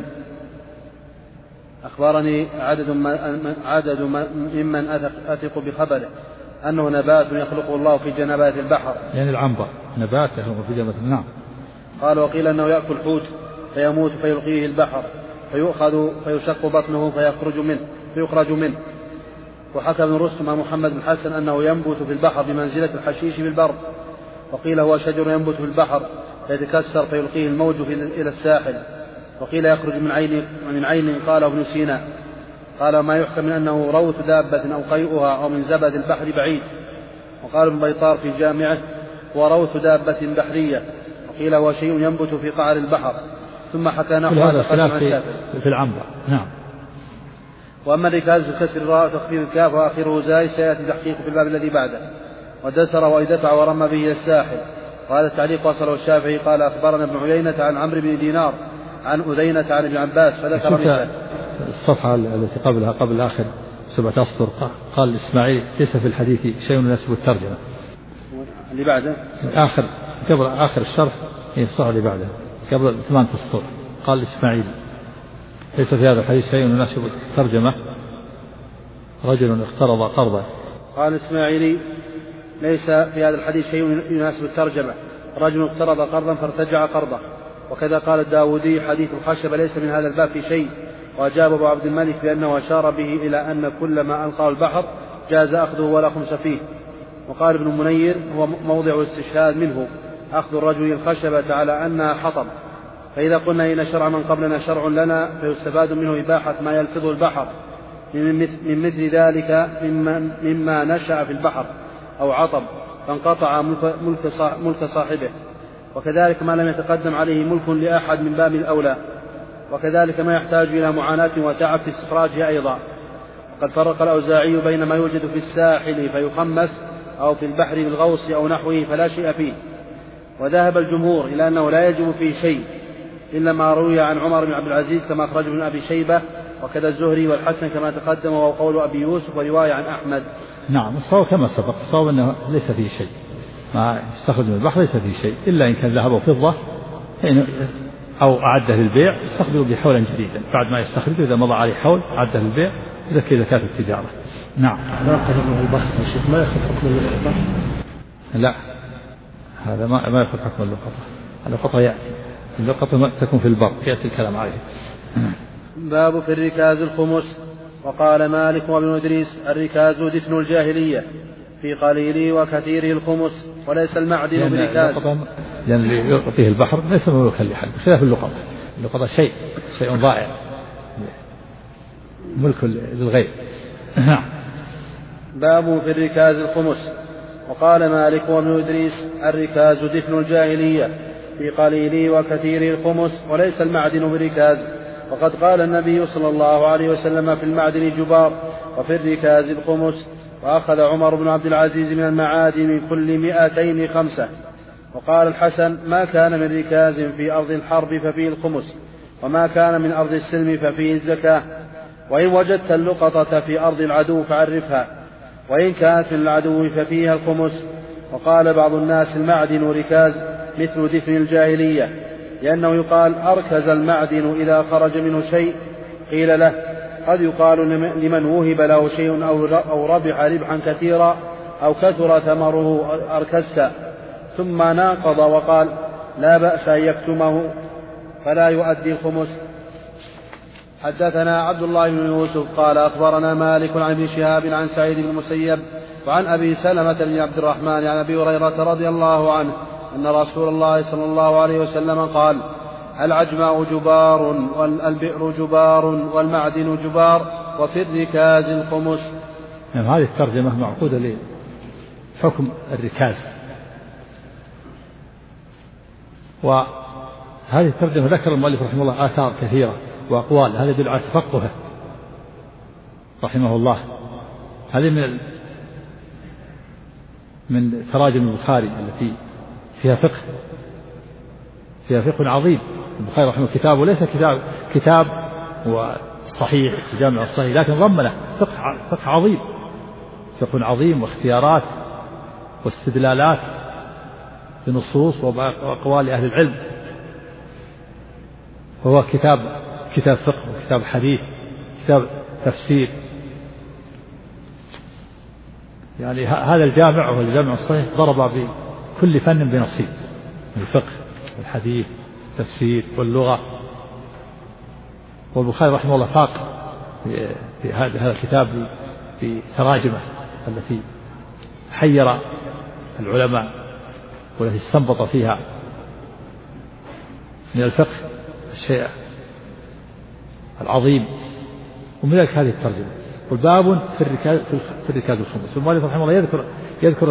أخبرني عدد ممن أثق بخبره أنه نبات يخلقه الله في جنبات البحر. يعني العنبر نبات يخلقه في جنبات. نعم. قال وقيل أنه يأكل حوت فيموت فيلقيه البحر فيؤخذ فيشق بطنه فيخرج منه. وحكى ابن رستم عن محمد بن حسن أنه ينبت في البحر بمنزلة الحشيش في البر. وقيل هو شجر ينبت في البحر فيتكسر فيلقيه الموج إلى الساحل. وقيل يخرج من عين قاله ابن سينا. قال ما يحكم من أنه روث دابة أو قيئها أو من زبد البحر بعيد. وقال ابن بيطار في جامعه هو روث دابة بحرية. وقيل هو شيء ينبت في قعر البحر. ثم حكى نحو هذا الخلاف في العنبر. نعم. وأما الركاز بكسر الراء وتخفيف الكاف وآخره زاي سيأتي تحقيق في الباب الذي بعده. ودسر وإدفع ورمى به الساحل. وهذا التعليق وصله الشافعي قال أخبرنا ابن عيينة عن عمرو بن دينار عن أذينة عن ابن عباس فذكر مثله. الصفحة التي قبلها قبل آخر 7 أسطر قال الإسماعيلي ليس في الحديث شيء يناسب الترجمة. اللي بعده قبل آخر الشرح هي الصفحة اللي بعدها قبل 8 أسطر قال الإسماعيلي ليس في هذا الحديث شيء يناسب الترجمة رجل اقترض قرضا. قال الإسماعيلي ليس في هذا الحديث شيء يناسب الترجمة رجل اقترض قرضا فارتجع قرضه. وكذا قال الداودي حديث الخشب ليس من هذا الباب في شيء. وأجاب أبو عبد الملك بأنه أشار به إلى أن كل ما ألقاه البحر جاز أخذه ولا خمس فيه. وقال ابن منير هو موضع الاستشهاد منه أخذ الرجل الخشبة على أنها حطب. فإذا قلنا إن شرع من قبلنا شرع لنا فيستفاد منه إباحة ما يلفظه البحر من مثل ذلك مما نشأ في البحر أو عطب فانقطع ملك صاحبه. وكذلك ما لم يتقدم عليه ملك لأحد من باب الأولى. وكذلك ما يحتاج إلى معاناة وتعب في استخراجه أيضا. وقد فرق الأوزاعي بين ما يوجد في الساحل فيخمس أو في البحر بالغوص أو نحوه فلا شيء فيه. وذهب الجمهور إلى أنه لا يجب فيه شيء إلا ما روي عن عمر بن عبد العزيز كما أخرجه من أبي شيبة وكذا الزهري والحسن كما تقدم وهو قول أبي يوسف ورواية عن أحمد. نعم. الصواب كما سبق الصواب أنه ليس فيه شيء ما يستخرج من البحر ليس فيه شيء إلا إن كان ذهب وفضة أو أعده للبيع يستقبل بحولا جديدا بعد ما يستخرجه إذا مضى عليه حول أعده للبيع يزكي زكاة التجارة. نعم. ما قدر البحر يا شيخ ما يأخذ حكم اللقطة. لا هذا ما يأخذ حكم اللقطة. اللقطة يأتي اللقطة تكون في البر يأتي الكلام عليه. باب في الركاز الخمس. وقال مالك وابن إدريس الركاز دفن الجاهلية في قليله وكثيره الخمس وليس المعدن بركاز. لأن اللي يعطيه البحر ليس مملوكا لأحد خلاف اللقطة. اللقطة شيء ضائع ملك للغير. باب في الركاز الخمس. وقال مالك وابن إدريس الركاز دفن الجاهلية في قليله وكثيره الخمس وليس المعدن بركاز. وقد قال النبي صلى الله عليه وسلم في المعدن جبار وفي الركاز الخمس. وأخذ عمر بن عبد العزيز من المعادن من كل 200 5. وقال الحسن ما كان من ركاز في أرض الحرب ففيه الخمس وما كان من أرض السلم ففيه الزكاة. وإن وجدت اللقطة في أرض العدو فعرفها وإن كانت من العدو ففيها الخمس. وقال بعض الناس المعدن ركاز مثل دفن الجاهلية لأنه يقال أركز المعدن إذا خرج منه شيء. قيل له قد يقال لمن وهب له شيء أو ربح ربحا كثيرا أو كثر ثمره أركزت. ثم ناقض وقال لا بأس أن يكتمه فلا يؤدي الخمس. حدثنا عبد الله بن يوسف قال أخبرنا مالك عن ابن شهاب عن سعيد بن المسيب وعن أبي سلمة بن عبد الرحمن عن أبي هريرة رضي الله عنه أن رسول الله صلى الله عليه وسلم قال العجماء جبار والبئر جبار والمعدن جبار وفي الركاز الخمس. يعني هذه الترجمة معقودة لحكم الركاز. وهذه الترجمة ذكر المؤلف رحمه الله آثار كثيرة وأقوال هذا يدل على تفقهه رحمه الله. هذه من تراجم البخاري التي فيها فقه عظيم. البخاري رحمه كتابه ليس كتاب وصحيح جامع الصحيح لكن ضمنه فقه عظيم فقه عظيم واختيارات واستدلالات بنصوص وأقوال أهل العلم وهو كتاب فقه وكتاب حديث، كتاب تفسير. يعني هذا الجامع وهو الجامع الصحيح ضرب بكل فن بنصيب، الفقه والحديث والتفسير واللغة. والبخاري رحمه الله فاق في هذا الكتاب بتراجمه التي حير العلماء والتي استنبط فيها من الفقه الشيء العظيم. ومن ذلك هذه الترجمة. والباب في الركاز الخمس. والمؤلف رحمه الله يذكر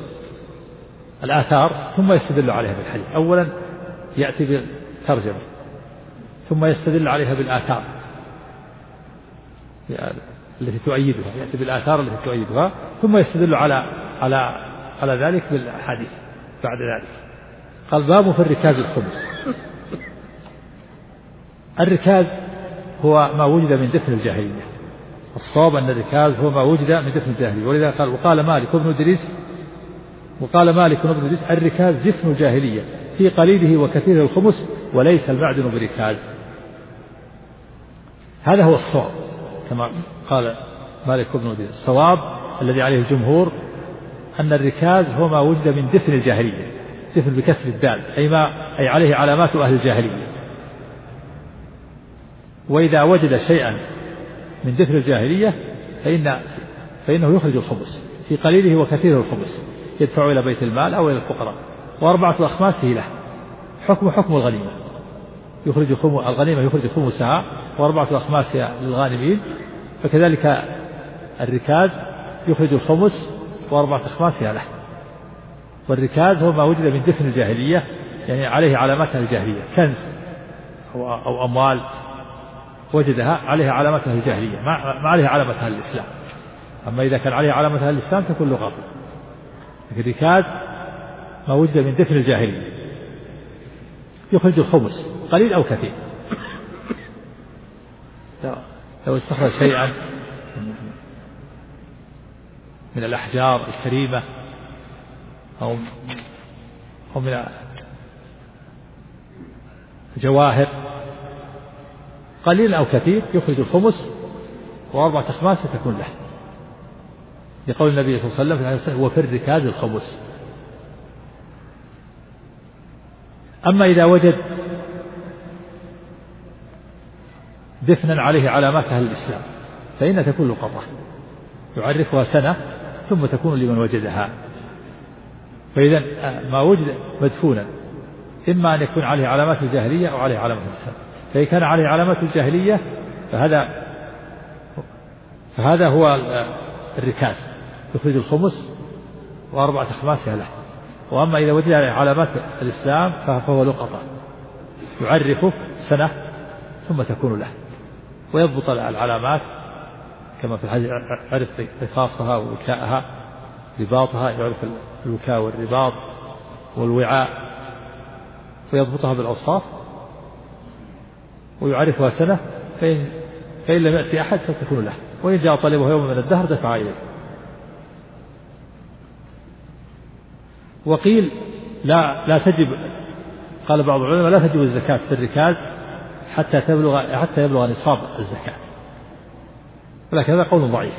الآثار ثم يستدل عليها بالحديث. أولا يأتي بالترجمة ثم يستدل عليها بالآثار التي تؤيدها، يأتي بالآثار التي تؤيدها ثم يستدل على ذلك بالحديث بعد ذلك. قال باب في الركاز الخمس. الركاز هو ما وجد من دفن الجاهلية. الصواب أن الركاز هو ما وجد من دفن الجاهلية. ولذا قال وقال مالك بن إدريس الركاز دفن الجاهلية في قليله وكثيره الخمس وليس المعدن بركاز. هذا هو الصواب كما قال مالك بن إدريس. الصواب الذي عليه الجمهور أن الركاز هو ما وجد من دفن الجاهلية، دفن بكسر الدال أي عليه علامات أهل الجاهلية. وإذا وجد شيئا من دفن الجاهلية فإنه يخرج الخمس في قليله وكثيره الخمس، يدفع إلى بيت المال أو إلى الفقراء. وأربعة أخماسه له حكم الغنيمة، الغنيمة يخرج خمسها وأربعة أخماسها للغانمين. فكذلك الركاز يخرج الخمس وأربعة أخماسها له. والركاز هو ما وجد من دفن الجاهلية، يعني عليه علامات الجاهلية، كنز أو أموال وجدها عليها علامات الجاهلية ما عليها علامة أهل الإسلام. أما إذا كان عليها علامة أهل الإسلام تكون له غاطل. الركاز ما وجد من دفن الجاهلية يخرج الخمس قليل أو كثير. لو استخرج شيئا من الأحجار الكريمة أو من الجواهر قليل أو كثير يخرج الخمس وأربعة أخماس تكون له، لقول النبي صلى الله عليه وسلم في الحديث وفي الركاز الخمس. أما إذا وجد دفنا عليه علامات أهل الإسلام فإن تكون له قطعة يعرفها سنة ثم تكون لمن وجدها. فإذا ما وجد مدفونا إما أن يكون عليه علامات الجاهلية أو عليه علامات الإسلام. فإن كان عليه علامات الجاهلية فهذا هو الركاز يخرج الخمس وأربعة أخماسها له. وأما إذا وجد عليه علامات الإسلام فهو لقطة يعرفه سنة ثم تكون له، ويضبط العلامات كما في الحديث عرف رصاصها ووكاءها رباطها، يعرف الوكاء والرباط والوعاء ويضبطها بالأوصاف ويعرفها سنة. فإن لم يأتي أحد فتكون له، وإن جاء طالبه يوم من الدهر دفع إليه. وقيل لا تجب، قال بعض العلماء لا تجب الزكاة في الركاز حتى يبلغ نصاب الزكاة، ولكن هذا قول ضعيف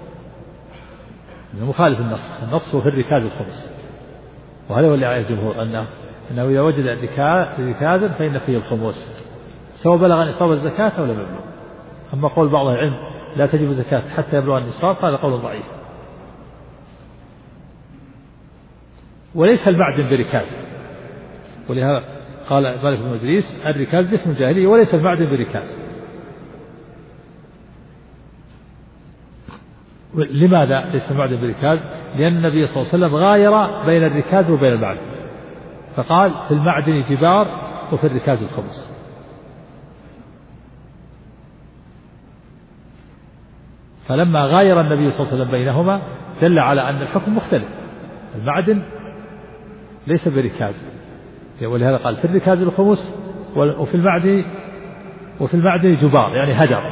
مخالف النص هو في الركاز الخمس. وهذا هو اللي عليه الجمهور أنه إذا وجد ركازا فإن فيه الخمس سواء بلغ نصاب الزكاة أو لم يبلغ. أما قول بعض العلم لا تجب الزكاة حتى يبلغ النصاب هذا قول ضعيف. وليس المعدن بركاز، ولهذا قال مالك بن إدريس الركاز دفن الجاهلية وليس المعدن بركاز. لماذا ليس المعدن بركاز؟ لأن النبي صلى الله عليه وسلم غاير بين الركاز وبين المعدن، فقال في المعدن جبار وفي الركاز الخمس. فلما غاير النبي صلى الله عليه وسلم بينهما دل على أن الحكم مختلف. المعدن ليس بركاز، ولهذا قال في الركاز الخمس وفي المعدن جبار يعني هدر.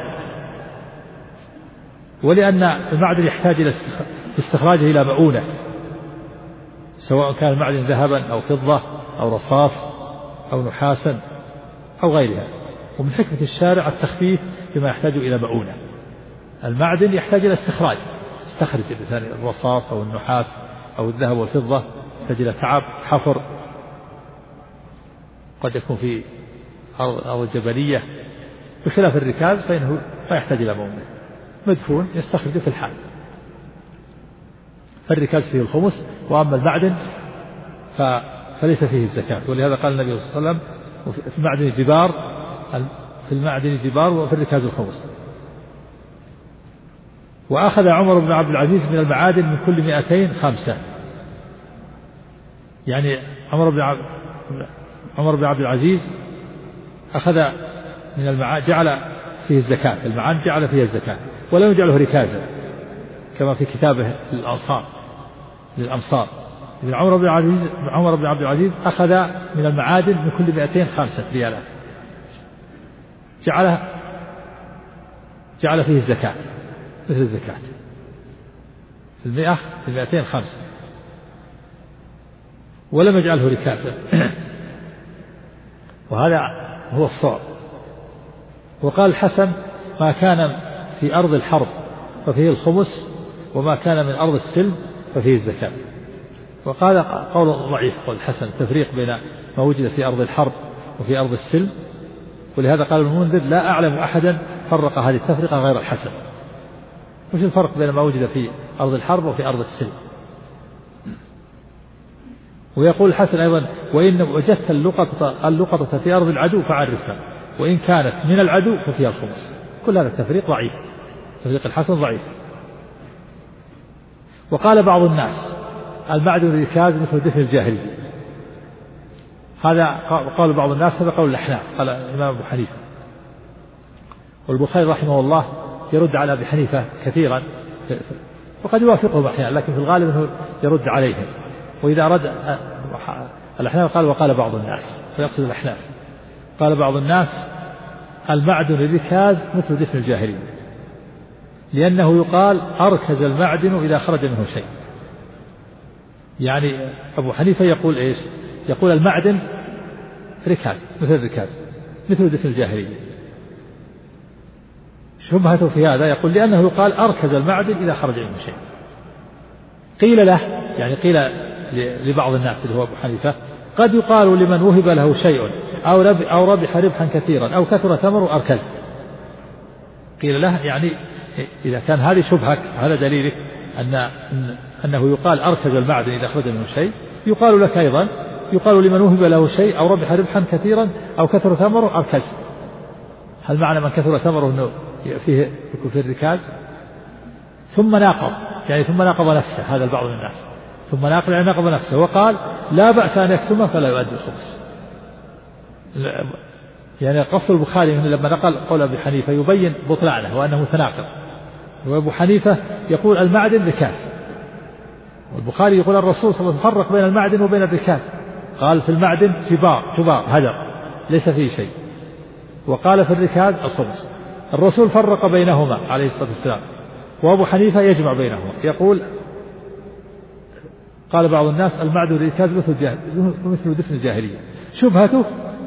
ولأن المعدن يحتاج إلى استخراجه إلى مؤونة، سواء كان المعدن ذهبا أو فضة أو رصاص أو نحاسا أو غيرها. ومن حكمة الشارع التخفيف بما يحتاج إلى مؤونة. المعدن يحتاج إلى استخراج، استخرج الإنسان الرصاص أو النحاس أو الذهب والفضة، يحتاج إلى تعب حفر، قد يكون في أرض جبلية، بخلاف الركاز فإنه ما يحتاج إلى مؤونة، مدفون يستخرجه في الحال. فالركاز فيه الخمس، وأما المعدن فليس فيه الزكاة. ولهذا قال النبي صلى الله عليه وسلم في المعدن جبار وفي الركاز الخمس. وأخذ عمر بن عبد العزيز من المعادن من كل 200 5. يعني عمر بن عبد العزيز أخذ من المعادن جعل فيه الزكاة، المعادن جعل فيها الزكاة ولم يجعله ركازا كما في كتابه للأمصار. عمر بن عبد العزيز أخذ من المعادن من كل 200 5 ريالات، جعل فيه الزكاة مثل الزكاة في 200 5 ولم يجعله ركازا. وهذا هو الصواب. وقال الحسن: ما كان في أرض الحرب ففيه الخمس، وما كان من أرض السلم ففيه الزكاة. وقال قول ضعيف قول الحسن التفريق بين ما وجد في أرض الحرب وفي أرض السلم. ولهذا قال المنذر: لا أعلم أحدا فرق هذه التفرقة غير الحسن. وش الفرق بين ما وجد في أرض الحرب وفي أرض السلم؟ ويقول الحسن أيضا: وإن وجدت اللقطة في أرض العدو فعرفها، وإن كانت من العدو ففيها الخمس. كل هذا التفريق ضعيف، تفريق الحسن ضعيف. وقال بعض الناس: المعدن ركاز مثل دفن الجاهلية. هذا قال بعض الناس، هذا قول الأحناف، قال الإمام أبو حنيفة. والبخاري رحمه الله يرد على أبي حنيفة كثيرا، وقد يوافقهم أحيانا، لكن في الغالب أنه يرد عليهم. وإذا أراد الأحناف قال: وقال بعض الناس، فيقصد الأحناف. قال بعض الناس: المعدن ركاز مثل دفن الجاهلية، لأنه يقال أركز المعدن إذا خرج منه شيء. يعني أبو حنيفة يقول إيش؟ يقول المعدن ركاز مثل الركاز مثل دفن الجاهلية. شبهته في هذا يقول: لأنه يقال أركز المعدن إذا خرج منه شيء. قيل له، يعني قيل لبعض الناس اللي هو أبو حنيفة: قد يقال لمن وهب له شيء أو ربح ربحا كثيرا أو كثر ثمره أركز. قيل له يعني إذا كان هذه شبهك هذا دليلك أنه يقال أركز المعدن إذا خرج منه شيء، يقال لك أيضا يقال لمن وهب له شيء أو ربح ربحا كثيرا أو كثر ثمره أركز. هل معنى من كثر ثمره أنه فيه يكون في الركاز؟ ثم ناقض، يعني ثم ناقض نفسه هذا البعض من الناس، ثم ناقض نفسه وقال: لا بأس أن يكتمه فلا يؤدي الخمس. يعني قص البخاري لما نقل قول أبي حنيفة يبين بطلانه وأنه متناقض. وأبو حنيفة يقول المعدن ركاز، والبخاري يقول الرسول صلى الله عليه وسلم فرق بين المعدن وبين الركاز، قال في المعدن جبار هدر ليس فيه شيء، وقال في الركاز الخمس. الرسول فرق بينهما عليه الصلاة والسلام، وأبو حنيفة يجمع بينهما، يقول قال بعض الناس: المعدن ركاز مثل دفن الجاهلية. شبهته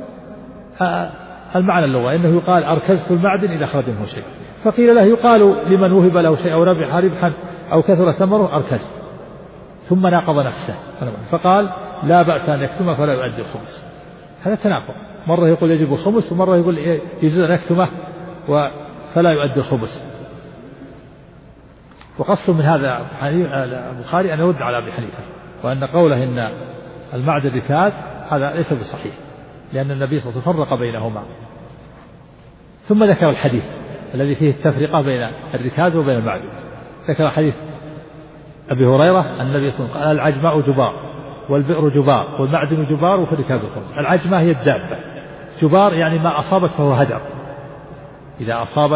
المعنى اللغوي أنه يقال أركزت المعدن إذا خرج منه شيء. فقيل له: يقال لمن وهب له شيء أو ربح ربحا أو كثر ثمره أركزت. ثم ناقض نفسه فقال: لا بأس أن يكتمه فلا يؤدي الخمس. هذا تناقض، مرة يقول يجب الخمس ومرة يقول يجوز أن يكتمه فلا يؤدي الخمس. وقصد من هذا البخاري أن يرد على أبي حنيفة، وأن قوله إن المعدن ركاز هذا ليس بصحيح، لأن النبي صلى الله عليه وسلم فرق بينهما. ثم ذكر الحديث الذي فيه التفرقة بين الركاز وبين المعدن. ذكر حديث أبي هريرة أن النبي صلى الله عليه وسلم قال: العجماء جبار والبئر جبار والمعدن جبار وفي الركاز الخمس. العجماء هي الدابة، جبار يعني ما أصابت فهو هدر، إذا أصابت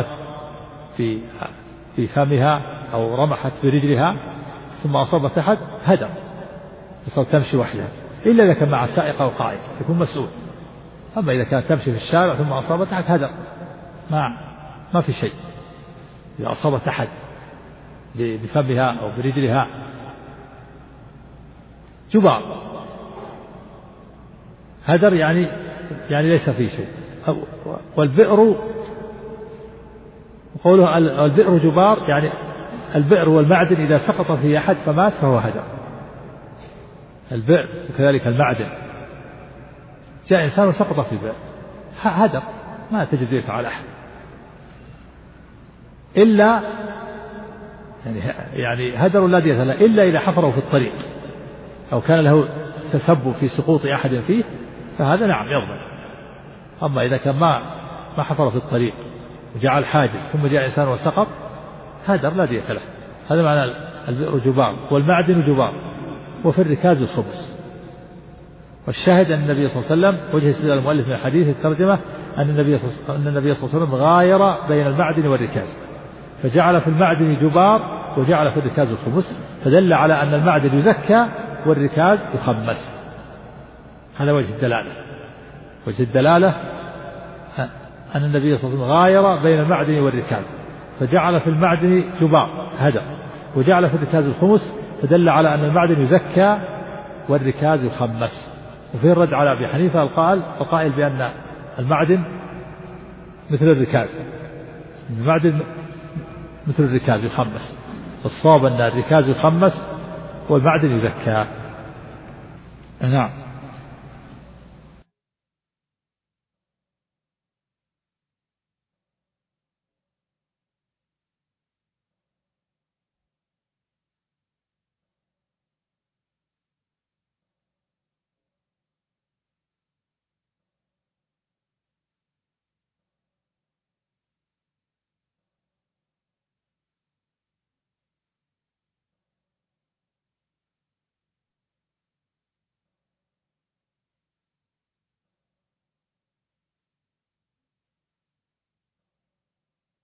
في فمها أو رمحت برجلها ثم أصابت أحد هدر، تصل تمشي وحدها، إلا إذا كان مع سائق أو قائد يكون مسؤول. أما إذا كانت تمشي في الشارع ثم أصابت أحد هدر ما في شيء. إذا أصابت أحد بفمها أو برجلها جبار هدر يعني ليس فيه شيء. والبئر قوله البئر جبار يعني البئر والمعدن إذا سقط فيه أحد فمات فهو هدر. البئر وكذلك المعدن، جاء إنسان وسقط في البئر هدر، ما تجد يفعل أحد إلا يعني هدر لا دية له إلا إذا حفره في الطريق أو كان له تسبب في سقوط أحد فيه فهذا نعم يضمن. أما إذا كان ما حفر في الطريق وجعل حاجز ثم جاء إنسان وسقط هدر لا دية له. هذا معنى البئر جبار والمعدن جبار وفي الركاز الخبز. والشاهد أن النبي صلى الله عليه وسلم وجه استدلال المؤلف من الحديث الترجمة أن النبي صلى الله عليه وسلم غاير بين المعدن والركاز فجعل في المعدن جبار وجعل في الركاز الخبز، فدل على أن المعدن يزكى والركاز يخمس. هذا وجه الدلالة. وجه الدلالة أن النبي صلى الله عليه وسلم غاير بين المعدن والركاز فجعل في المعدن جبار هدر وجعل في الركاز الخمس، فدل على أن المعدن يزكى والركاز يخمس. وفيه الرد على أبي حنيفة القائل بأن المعدن مثل الركاز، المعدن مثل الركاز يخمس. الصواب أن الركاز يخمس والمعدن يزكى. نعم.